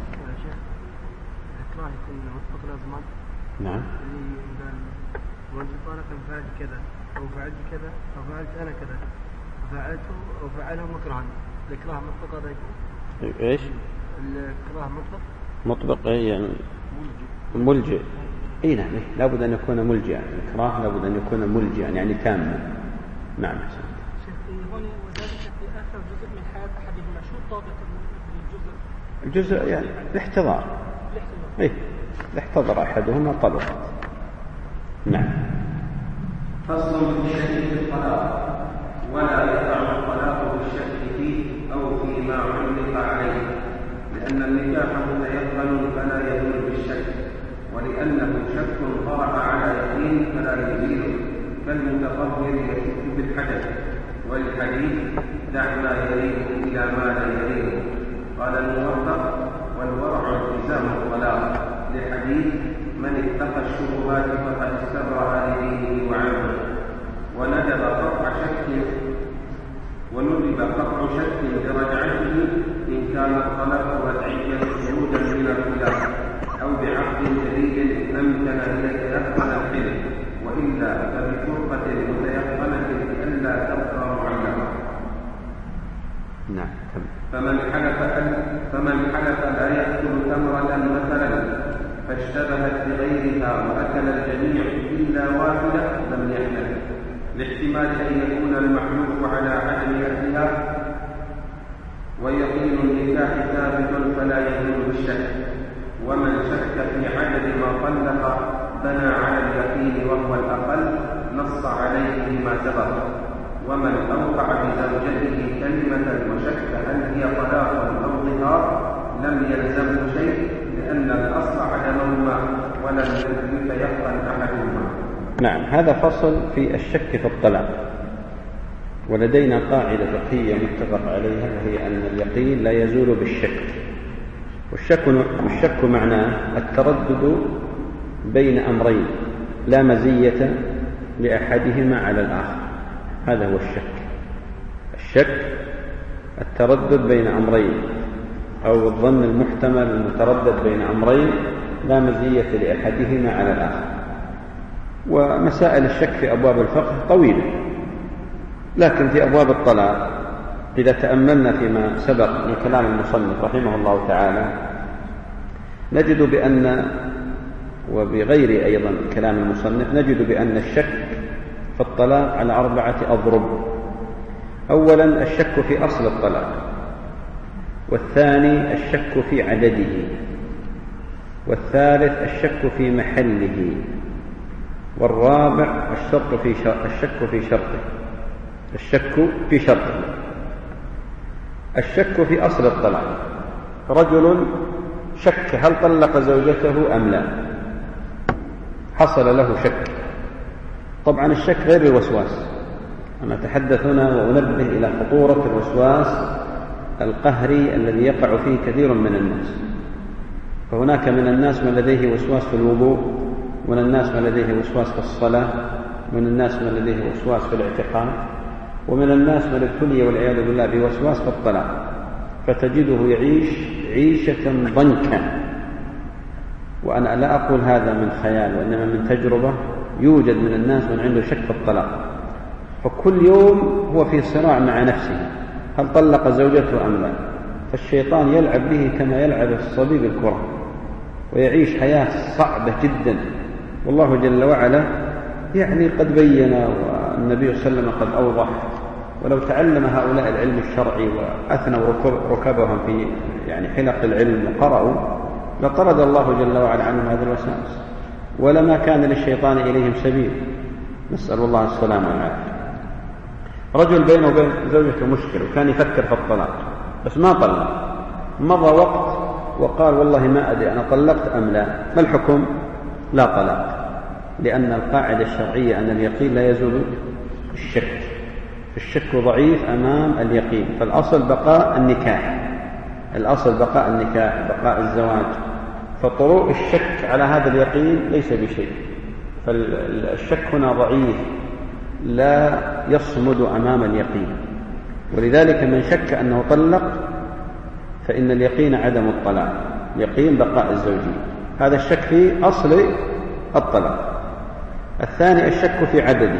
نعم. وأنت طالق فعلت كذا أو فعلت كذا أو فعلت أنا كذا فعلته أو فعله مكرها، الإكراه مطلق هذا يكون إيش؟ الإكراه مطلق مطلق يعني ملجئ. إيه نعم، لابد أن يكون ملجئا، الإكراه لابد أن يكون ملجئا يعني تاما. نعم. شيخ هنا وذلك في آخر جزء من حياة أحدهما، شو الضابط الجزء؟ الجزء يعني الاحتضار. الاحتضار. إيه احتضر أحدهما طلقت. نعم. فصل في الشك في الطلاق، ولا يقع الطلاق بالشك فيه أو فيما علق عليه، لأن النكاح متيقن فلا يزول بالشك، ولأنه شك طرأ على يقين فلا يزيله، كالمتطهر يشك بالحدث، والحديث دع ما يريد إلى ما لا يريد. قال الموفق: والورع التزام الطلاق، لحديث: من اتقى الشبهات فقد استبرأ لدينه وعرضه. وندب قطع شك وندب قطع شك برجعته إن كان الطلاق رجعيا خروجا من الخلاف أو بعقد جديد أمكن ليتيقن الحلم، وإلا فبفرقة متيقنة لئلا تبقى معلقة. نعم. فمن حلف فمن حلف لا يأكل تمرة مثلا فاشتبهت بغيرها وأكل الجميع إلا واحدة لم يحلف، لاحتمال أن يكون المحلوف على عدم أكلها، ويقين النكاح ثابت فلا يزول بالشك. ومن شك في عدد ما طلق بنى على اليقين وهو الأقل، نص عليه بما سبق. ومن أوقع بزوجته كلمة وشك هل هي طلاق أو ظهار لم يلزمه شيء، لأن الأصل عدمهما ولم يتيقن أحدهما. نعم. هذا فصل في الشك في الطلاق، ولدينا قاعدة فقهية متفق عليها، وهي أن اليقين لا يزول بالشك. والشك, والشك معناه التردد بين أمرين لا مزية لأحدهما على الآخر، هذا هو الشك. الشك التردد بين أمرين، أو الظن المحتمل المتردد بين أمرين لا مزية لأحدهما على الآخر. ومسائل الشك في أبواب الفقه طويلة، لكن في أبواب الطلاق إذا تأملنا فيما سبق من كلام المصنف رحمه الله تعالى نجد بأن، وبغير أيضا كلام المصنف، نجد بأن الشك في الطلاق على أربعة أضرب. أولا الشك في أصل الطلاق، والثاني الشك في عدده، والثالث الشك في محله، والرابع الشك في الشك في شرطه الشك في شرطه الشك في أصل الطلاق. رجل شك هل طلق زوجته أم لا، حصل له شك. طبعا الشك غير الوسواس، أنا أتحدث هنا وأنبه إلى خطورة الوسواس القهري الذي يقع فيه كثير من الناس. فهناك من الناس من لديه وسواس في الوضوء، ومن الناس من لديه وسواس في الصلاة، ومن الناس من لديه وسواس في الاعتقاد، ومن الناس من ابتلي والعياذ بالله بوسواس في الطلاق، فتجده يعيش عيشة ضنكا. وأنا لا أقول هذا من خيال، وإنما من تجربة. يوجد من الناس من عنده شك في الطلاق، فكل يوم هو في صراع مع نفسه، هل طلق زوجته أم لا؟ فالشيطان يلعب به كما يلعب الصبي بالكرة، ويعيش حياة صعبة جدا. والله جل وعلا يعني قد بين، والنبي صلى الله عليه وسلم قد أوضح. ولو تعلم هؤلاء العلم الشرعي وأثنوا ركبهم في يعني حلق العلم وقرأوا، لطرد الله جل وعلا عنهم هذه الوساوس، ولما كان للشيطان إليهم سبيل. نسأل الله السلامة والعافية. رجل بينه وبين زوجته مشكلة، وكان يفكر في الطلاق بس ما طلق. مضى وقت وقال والله ما أدري أنا طلقت أم لا. ما الحكم؟ لا طلاق، لأن القاعدة الشرعية أن اليقين لا يزول الشك. الشك ضعيف أمام اليقين، فالأصل بقاء النكاح، الأصل بقاء النكاح، بقاء الزواج. فطروء الشك على هذا اليقين ليس بشيء، فالشك هنا ضعيف لا يصمد أمام اليقين. ولذلك من شك أنه طلق فإن اليقين عدم الطلاق، يقين بقاء الزوجية. هذا الشك في أصل الطلاق. الثاني الشك في عدده.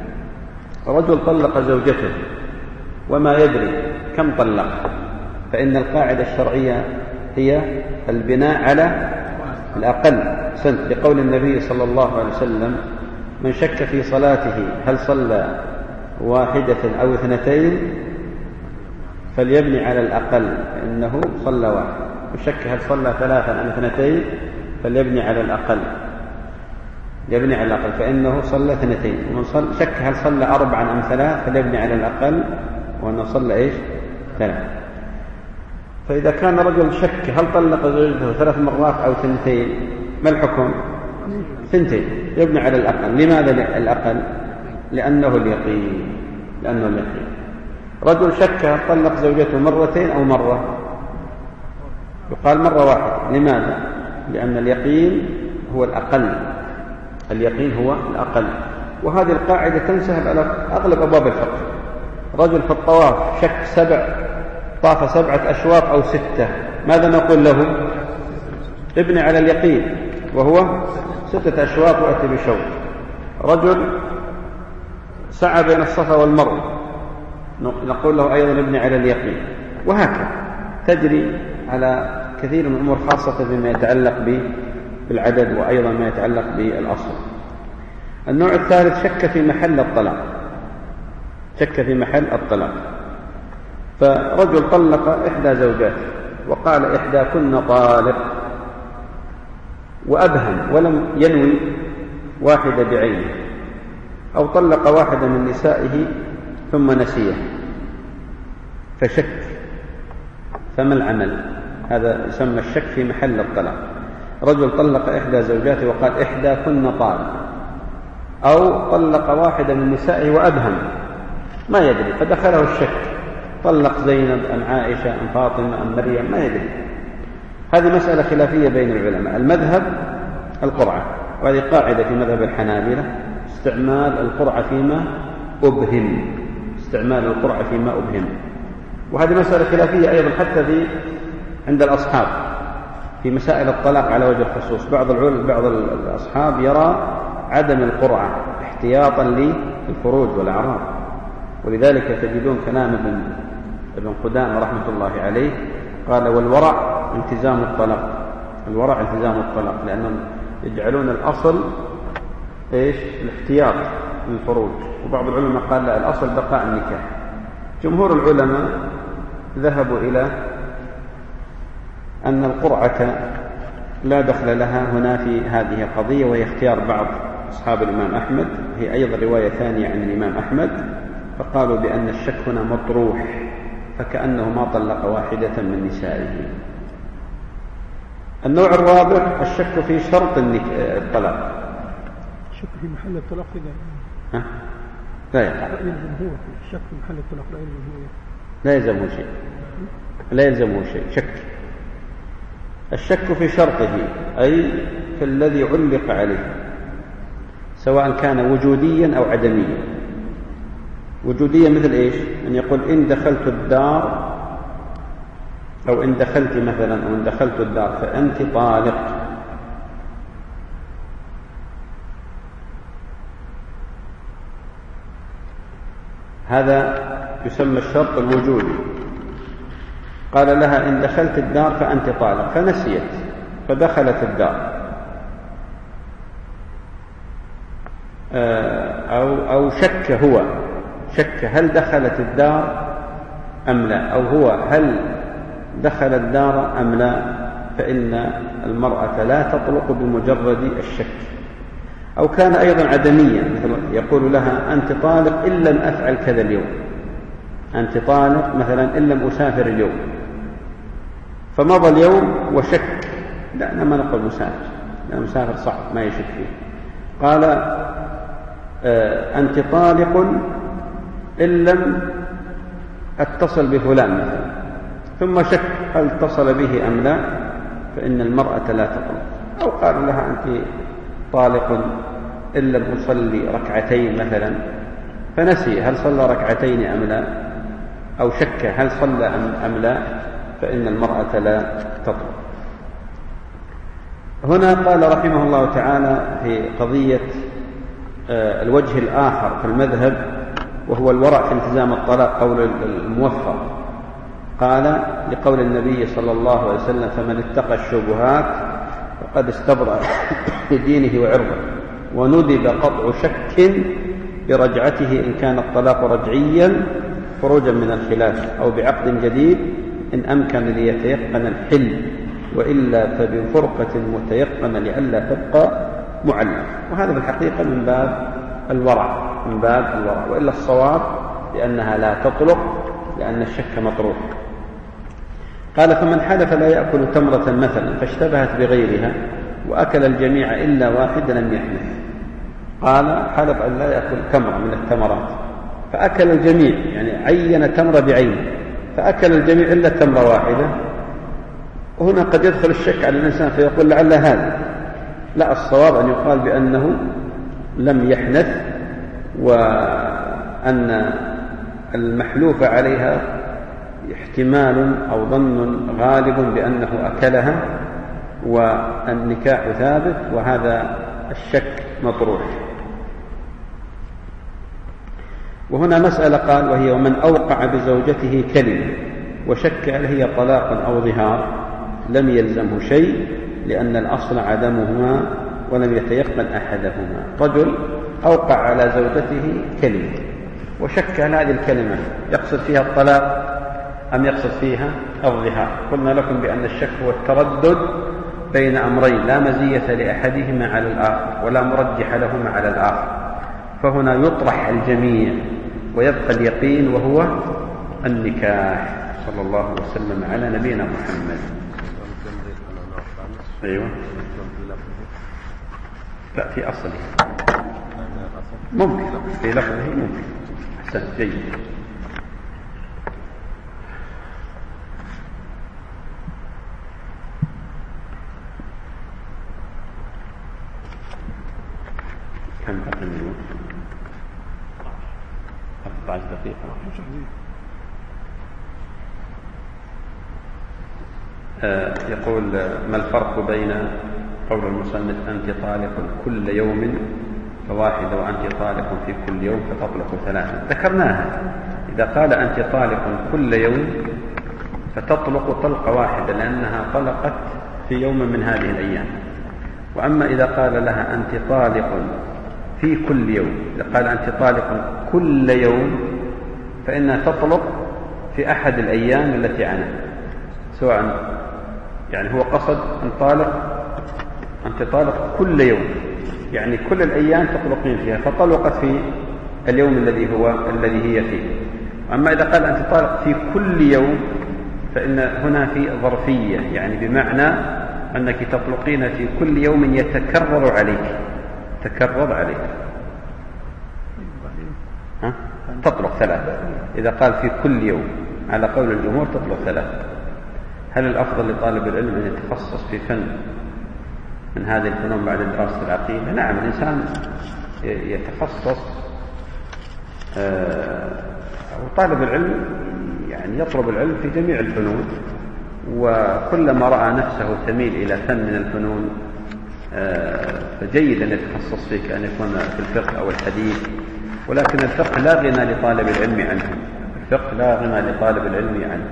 رجل طلق زوجته وما يدري كم طلق، فإن القاعدة الشرعية هي البناء على الأقل سنت، لقول النبي صلى الله عليه وسلم: من شك في صلاته هل صلى واحدة أو اثنتين فليبني على الأقل، إنه صلى واحد. وشك هل صلى ثلاثا أو اثنتين فليبني على الأقل. يبني على الأقل، فإنه صلى اثنتين، ومن صل شك هل صلى أربعا أم ثلاث فليبني على الأقل وأنه صلى إيش؟ ثلاث. فإذا كان رجل شك هل طلق زوجته ثلاث مرات أو ثنتين، ما الحكم؟ ثنتين، يبني على الأقل. لماذا الأقل؟ لأنه اليقين، لأنه اليقين. رجل شك هل طلق زوجته مرتين أو مرة، يقال مرة واحدة. لماذا؟ لأن اليقين هو الأقل، اليقين هو الأقل. وهذه القاعدة تنسحب على أغلب أبواب الفقه. رجل في الطواف شك سبع طاف سبعة أشواط أو ستة، ماذا نقول له؟ ابني على اليقين وهو ستة أشواط وأتي بشوط. رجل سعى بين الصفا والمروة، نقول له أيضا ابني على اليقين. وهكذا تجري على كثير من الأمور، خاصة بما يتعلق بالعدد وأيضا ما يتعلق بالأصل. النوع الثالث شك في محل الطلاق، شك في محل الطلاق. فرجل طلق إحدى زوجاته وقال إحداكن طالق، وأبهم ولم ينوي واحدة بعينه، أو طلق واحدة من نسائه ثم نسيه فشك، فما العمل؟ هذا يسمى الشك في محل الطلاق. رجل طلق إحدى زوجاته وقال إحداكن طالق، أو طلق واحدة من نسائه وأبهم ما يدري، فدخله الشك، طلق زينب أم عائشة أم فاطمة أم مريم، ما يدري. هذه مسألة خلافية بين العلماء. المذهب القرعة، وهذه قاعدة في مذهب الحنابلة، استعمال القرعة فيما أبهم، استعمال القرعة فيما أبهم. وهذه مسألة خلافية أيضا حتى في عند الأصحاب في مسائل الطلاق على وجه الخصوص. بعض العلماء بعض الأصحاب يرى عدم القرعة احتياطا للفروج والأعراض، ولذلك تجدون كلام ابن ابن قدامة رحمة الله عليه قال والورع التزام الطلاق، الورع التزام الطلاق، لأنهم يجعلون الأصل إيش؟ الاحتياط للفروج. وبعض العلماء قال لا، الأصل بقاء النكاح. جمهور العلماء ذهبوا إلى أن القرعة لا دخل لها هنا في هذه القضية، وهي اختيار بعض أصحاب الإمام أحمد، هي أيضا رواية ثانية عن الإمام أحمد، فقالوا بأن الشك هنا مطروح، فكأنه ما طلق واحدة من نسائه. النوع الرابع الشك في شرط الطلاق. الشك في محل الطلاق ها؟ لا يلزم هو الشك في محل الطلاق، لا يلزم هو لا يلزمه شيء، لا يلزمه شيء شك. الشك في شرطه أي في الذي علق عليه، سواء كان وجوديا أو عدميا. وجوديا مثل إيش؟ أن يقول إن دخلت الدار، أو إن دخلت مثلا، أو إن دخلت الدار فأنت طالق. هذا يسمى الشرط الوجودي. قال لها إن دخلت الدار فأنت طالق، فنسيت فدخلت الدار، أو أو شك هو شك هل دخلت الدار أم لا، أو هو هل دخل الدار أم لا، فإن المرأة لا تطلق بمجرد الشك. أو كان أيضا عدميا، مثل يقول لها أنت طالق إن لم أفعل كذا اليوم، أنت طالق مثلا إن لم أسافر اليوم، فمضى اليوم وشك، لا أنا ما نقول مسافر، لأن مسافر صعب ما يشك فيه. قال آه أنت طالق إن لم أتصل بفلان مثلا، ثم شك هل اتصل به أم لا، فإن المرأة لا تطلق. أو قال لها أنت طالق إن لم أصلي ركعتين مثلا، فنسي هل صلى ركعتين أم لا، أو شك هل صلى أم لا، فإن المرأة لا تطلق. هنا قال رحمه الله تعالى في قضية الوجه الآخر في المذهب، وهو الورع في التزام الطلاق، قول الموفق. قال لقول النبي صلى الله عليه وسلم فمن اتقى الشبهات فقد استبرأ لدينه وعرضه، وندب قطع شك برجعته إن كان الطلاق رجعيا خروجا من الخلاف، أو بعقد جديد إن أمكن ليتيقن الحل، وإلا فبفرقة متيقنة لئلا تبقى معلق، وهذا بالحقيقة من باب الورع من باب الورع وإلا الصواب لأنها لا تطلق لأن الشك مطروح. قال: فمن حلف لا يأكل تمرة مثلا فاشتبهت بغيرها وأكل الجميع إلا واحدا لم يحنث. قال: حلف أن لا يأكل تمرة من التمرات فأكل الجميع، يعني عين تمرة بعين فأكل الجميع إلا تمرة واحدة، وهنا قد يدخل الشك على الإنسان فيقول لعل هذا. لا، الصواب أن يقال بأنه لم يحنث، وأن المحلوف عليها احتمال أو ظن غالب بأنه أكلها والنكاح ثابت، وهذا الشك مطروح. وهنا مسألة قال وهي: ومن أوقع بزوجته كلمة وشك هل هي طلاق أو ظهار لم يلزمه شيء لأن الأصل عدمهما ولم يتيقن أحدهما. رجل أوقع على زوجته كلمة وشك هل هذه الكلمة يقصد فيها الطلاق أم يقصد فيها الظهار. قلنا لكم بأن الشك هو التردد بين أمرين لا مزية لأحدهما على الآخر ولا مرجح لهما على الآخر، فهنا يطرح الجميع ويبقى اليقين وهو النكاح. صلى الله وسلم على نبينا محمد. أيوة. لا، في أصله ممكن، في لفظه ممكن. أحسن، جيد. كم بقي من الوقت؟ أربع عشر دقيقة. آه يقول: ما الفرق بين قول المصنف أنت طالق كل يوم فواحدة وأنت طالق في كل يوم فتطلق ثلاثة؟ ذكرناها. إذا قال أنت طالق كل يوم فتطلق طلقة واحدة لأنها طلقت في يوم من هذه الأيام. وأما إذا قال لها أنت طالق في كل يوم، إذا قال أنت طالق كل يوم فإنها تطلق في أحد الأيام التي عنها، سواء يعني هو قصد أن طالق أنت طالق كل يوم، يعني كل الأيام تطلقين فيها، فطلقت في اليوم الذي هو الذي هي فيه. أما إذا قال أنت طالق في كل يوم فإن هنا في ظرفية، يعني بمعنى أنك تطلقين في كل يوم يتكرر عليك تكرر عليك ها؟ تطلق ثلاثة. إذا قال في كل يوم على قول الجمهور تطلق ثلاثة. هل الأفضل لطالب العلم أن يتخصص في فن من هذه الفنون بعد دراسة العقيدة؟ نعم، الإنسان يتخصص، وطالب العلم يعني يطلب العلم في جميع الفنون، وكلما رأى نفسه تميل إلى فن من الفنون فجيد أن يتخصص فيه، كأن يكون في الفقه أو الحديث. ولكن الفقه لا غنى لطالب العلم عنه، الفقه لا غنى لطالب العلم عنه.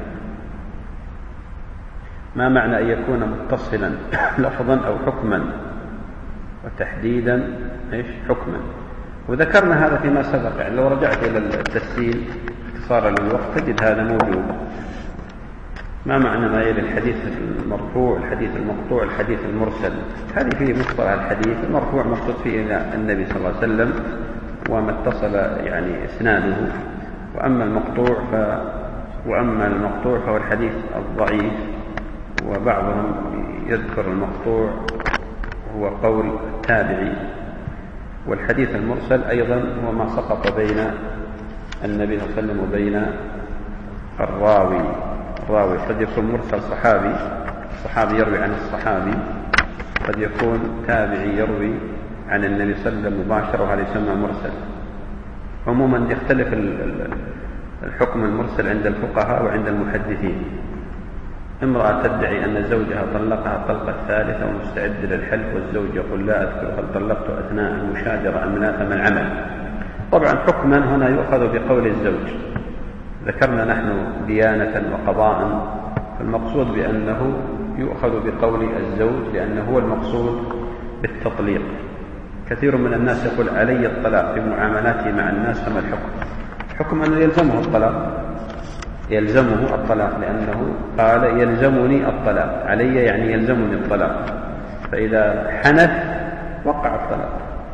ما معنى أن يكون متصلا لفظا أو حكما، وتحديدا إيش حكما؟ وذكرنا هذا فيما سبق، يعني لو رجعت إلى التسجيل اختصارا للوقت تجد هذا موجود. ما معنى ما يلي الحديث المرفوع، الحديث المقطوع، الحديث المرسل؟ هذه فيه مصطلح الحديث. المرفوع مقصود فيه إلى النبي صلى الله عليه وسلم وما اتصل يعني إسناده، وأما المقطوع ف... وأما المقطوع فهو الحديث الضعيف، وبعضهم يذكر المقطوع هو قول التابعي. والحديث المرسل أيضا هو ما سقط بين النبي صلى الله عليه وسلم وبين الراوي الراوي قد يكون مرسل صحابي، الصحابي يروي عن الصحابي، قد يكون تابعي يروي عن النبي صلى الله عليه وسلم مباشرة، وهذا يسمى مرسل. عموما يختلف الحكم المرسل عند الفقهاء وعند المحدثين. امرأة تدعي أن زوجها طلقها طلقة ثالثة ومستعد للحلف، والزوج يقول لا أذكر هل طلقت أثناء المشاجرة أم لا، فما العمل؟ طبعا حكما هنا يؤخذ بقول الزوج. ذكرنا نحن ديانة وقضاء، فالمقصود بأنه يؤخذ بقول الزوج لأنه هو المقصود بالتطليق. كثير من الناس يقول علي الطلاق في معاملاتي مع الناس، فما الحكم؟ حكم أنه يلزمه الطلاق، يلزمه الطلاق، لأنه قال يلزمني الطلاق، علي يعني يلزمني الطلاق. فإذا حنث وقع الطلاق.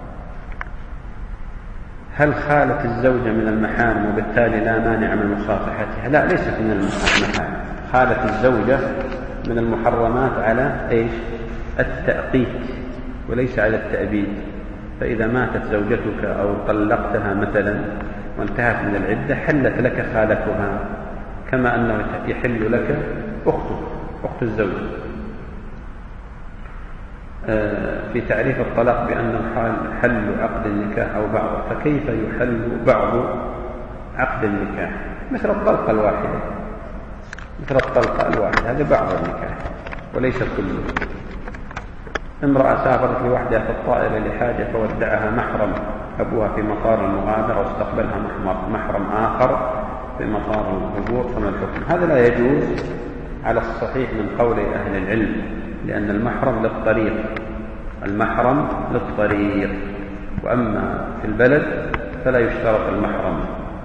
هل خالة الزوجة من المحارم وبالتالي لا مانع من مصافحتها؟ لا، ليست من المحارم. خالة الزوجة من المحرمات على إيش؟ التأقيت وليس على التأبيد. فإذا ماتت زوجتك أو طلقتها مثلا وانتهت من العدة حلت لك خالتها، كما أنه يحل لك أخته أخت الزوج. في تعريف الطلاق بأنه حل عقد النكاح أو بعضه، فكيف يحل بعض عقد النكاح؟ مثل الطلقة الواحدة، مثل الطلقة الواحدة هذا بعض النكاح وليس كله. امرأة سافرت لوحدها في الطائرة لحاجة فودعها محرم أبوها في مطار المغادرة واستقبلها محرم آخر في مطار العبور، فما الحكم؟ هذا لا يجوز على الصحيح من قول أهل العلم، لأن المحرم للطريق، المحرم للطريق، وأما في البلد فلا يشترط المحرم.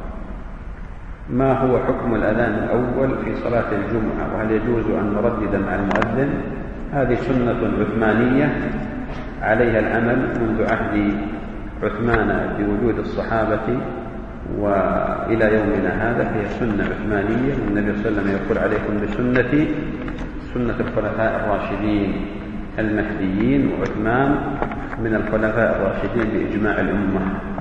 ما هو حكم الأذان الأول في صلاة الجمعة، وهل يجوز أن نردد مع المؤذن؟ هذه سنة عثمانية عليها العمل منذ عهد عثمان بوجود الصحابة وإلى يومنا هذا، هي سنة عثمانية، والنبي صلى الله عليه وسلم يقول عليكم بسنتي سنة الخلفاء الراشدين المهديين، وعثمان من الخلفاء الراشدين بإجماع الأمة.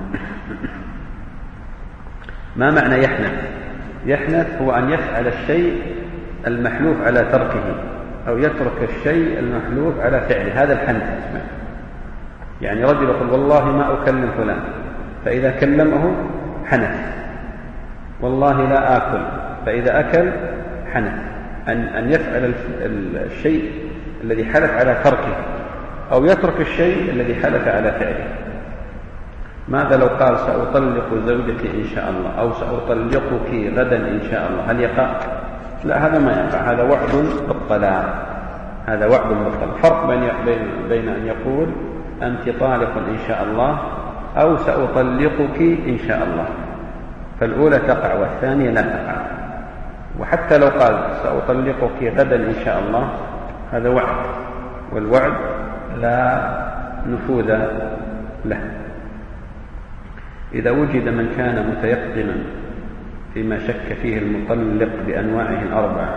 ما معنى يحنث؟ يحنث هو أن يفعل الشيء المحلوف على تركه أو يترك الشيء المحلوف على فعله، هذا الحنث اسمه. يعني رجل يقول والله ما أكلم فلان، فإذا كلمه حنث. والله لا آكل، فإذا أكل حنث. أن أن يفعل الشيء الذي حلف على تركه أو يترك الشيء الذي حلف على فعله. ماذا لو قال سأطلق زوجتي إن شاء الله أو سأطلقك غدا إن شاء الله، هل يقع؟ لا، هذا ما يقع، هذا وعد بالطلاق، هذا وعد بالطلاق. فرق بين بين أن يقول أنت طالق إن شاء الله أو سأطلقك إن شاء الله، فالأولى تقع والثانية لا تقع. وحتى لو قال سأطلقك غدا إن شاء الله هذا وعد، والوعد لا نفوذ له. إذا وجد من كان متيقنا فيما شك فيه المطلق بأنواعه الأربعة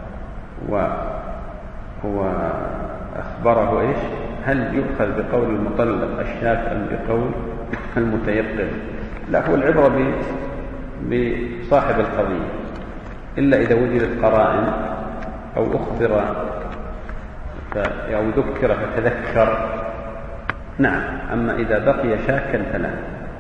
وهو أخبره إيش، هل يؤخذ بقول المطلق الشاك أم بقول المتيقن؟ لا، هو العبرة بصاحب القضية، إلا إذا وجدت قرائن أو أخبر أو ذكر فتذكر، نعم. أما إذا بقي شاكا فلا.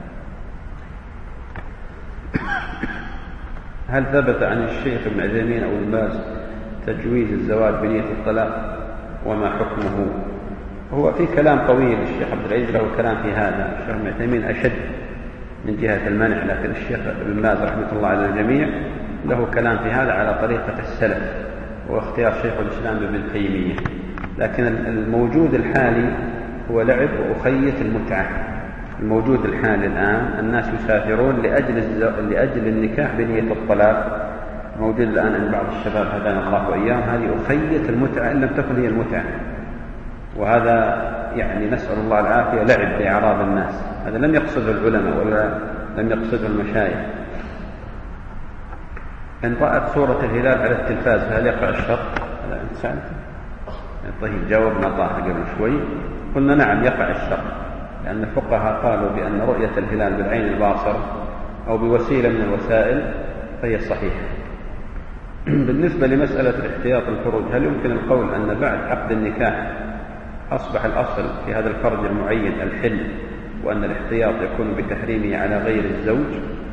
هل ثبت عن الشيخ ابن عثيمين أو ابن باز تجويز الزواج بنية الطلاق وما حكمه؟ هو في كلام طويل، الشيخ عبد العزيز له كلام في هذا، الشيخ ابن عثيمين أشد من جهة المنع، لكن الشيخ ابن باز رحمة الله على الجميع له كلام في هذا على طريقة السلف واختيار شيخ الإسلام ابن تيمية. لكن الموجود الحالي هو لعب وأخية المتعة. الموجود الحالي الآن الناس يسافرون لأجل لأجل النكاح بنية الطلاق. موجود الآن عند بعض الشباب هدانا الله وإياهم هذه أخية المتعة إن لم تكن هي المتعة، وهذا يعني نسأل الله العافية لعب بأعراض الناس. هذا لم يقصده العلماء ولا لم يقصده المشايخ. إن رأت صورة الهلال على التلفاز هل يقع الشرط؟ هذا أنت سألت. طيب جاوبنا طه قبل شوي قلنا نعم يقع الشرط، لأن الفقهاء قالوا بأن رؤية الهلال بالعين الباصر أو بوسيلة من الوسائل فهي صحيحة. بالنسبة لمسألة الاحتياط الفروج، هل يمكن القول أن بعد عقد النكاح أصبح الأصل في هذا الفرج المعين الحل، وأن الاحتياط يكون بتحريمه على غير الزوج؟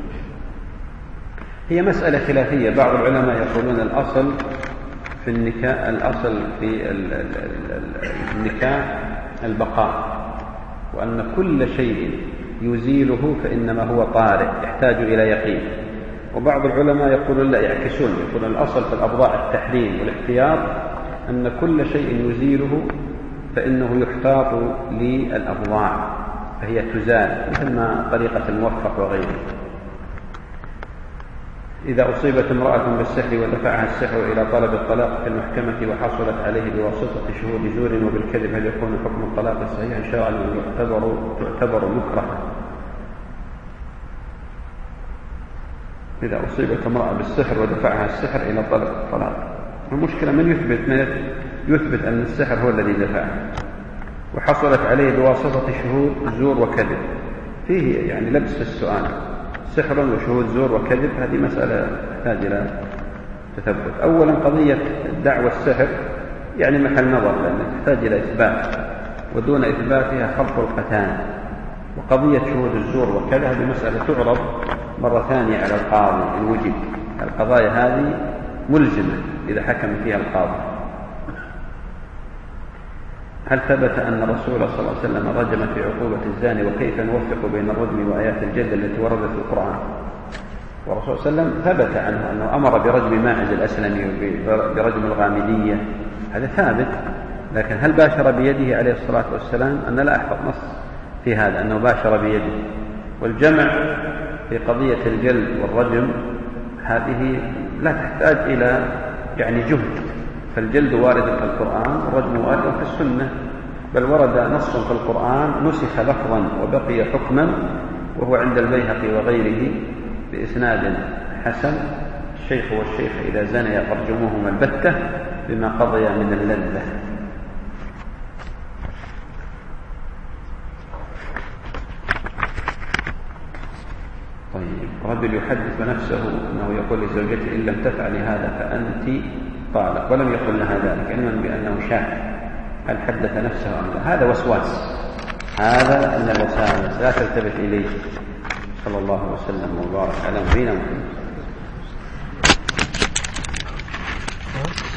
هي مسألة خلافية. بعض العلماء يقولون الأصل في النكاح الأصل في النكاح البقاء، وأن كل شيء يزيله فإنما هو طارئ يحتاج إلى يقين. وبعض العلماء يقولون لا، يعكسون، يقولون الأصل في الأبضاع التحريم والاحتياط، أن كل شيء يزيله فإنه يحتاط للأبضاع فهي تزال، مثل ما طريقة الموفق وغيره. إذا أصيبت امرأة بالسحر ودفعها السحر إلى طلب الطلاق في المحكمة وحصلت عليه بواسطة شهود زور وبالكذب، هل يكون حكم الطلاق صحيحا شرعا يعتبر تعتبر مكرها؟ إذا أصيبت امرأة بالسحر ودفعها السحر إلى طلب الطلاق، المشكلة من يثبت من يثبت أن السحر هو الذي دفعه وحصلت عليه بواسطة شهود زور وكذب، فيه يعني لبس في السؤال. سحر وشهود زور وكذب هذه مسألة تحتاج إلى تثبت. أولا قضية دعوى السحر يعني محل نظر، لأنها تحتاج إلى إثبات، ودون إثباتها خلق القتان. وقضية شهود الزور وكذا هذه مسألة تعرض مرة ثانية على القاضي إن وجد. القضايا هذه ملزمة إذا حكم فيها القاضي. هل ثبت أن الرسول صلى الله عليه وسلم رجم في عقوبة الزاني؟ وكيف نوفق بين الرجم وآيات الجلد التي وردت في القرآن؟ والرسول صلى الله عليه وسلم ثبت عنه أنه أمر برجم ماعز الأسلمي وبرجم الغامدية، هذا ثابت. لكن هل باشر بيده عليه الصلاة والسلام؟ أنا لا أحفظ نص في هذا أنه باشر بيده. والجمع في قضية الجلد والرجم هذه لا تحتاج إلى يعني جهد، فالجلد وارد في القرآن والرجم وارد في السنة، بل ورد نص في القرآن نسخ لفظا وبقي حكما، وهو عند البيهقي وغيره بإسناد حسن: الشيخ والشيخ إذا زنيا فارجموهما البتة بما قضي من اللذة. طيب، رجل يحدث نفسه أنه يقول لزوجته: إن لم تفعلي هذا فأنت طالق، ولم يقل لها ذلك علما بأنه شاك. هل حدث نفسه أم لا؟ هذا وسواس، هذا من الوساوس، لا تلتفت إليه. صلى الله وسلم وبارك على نبينا محمد.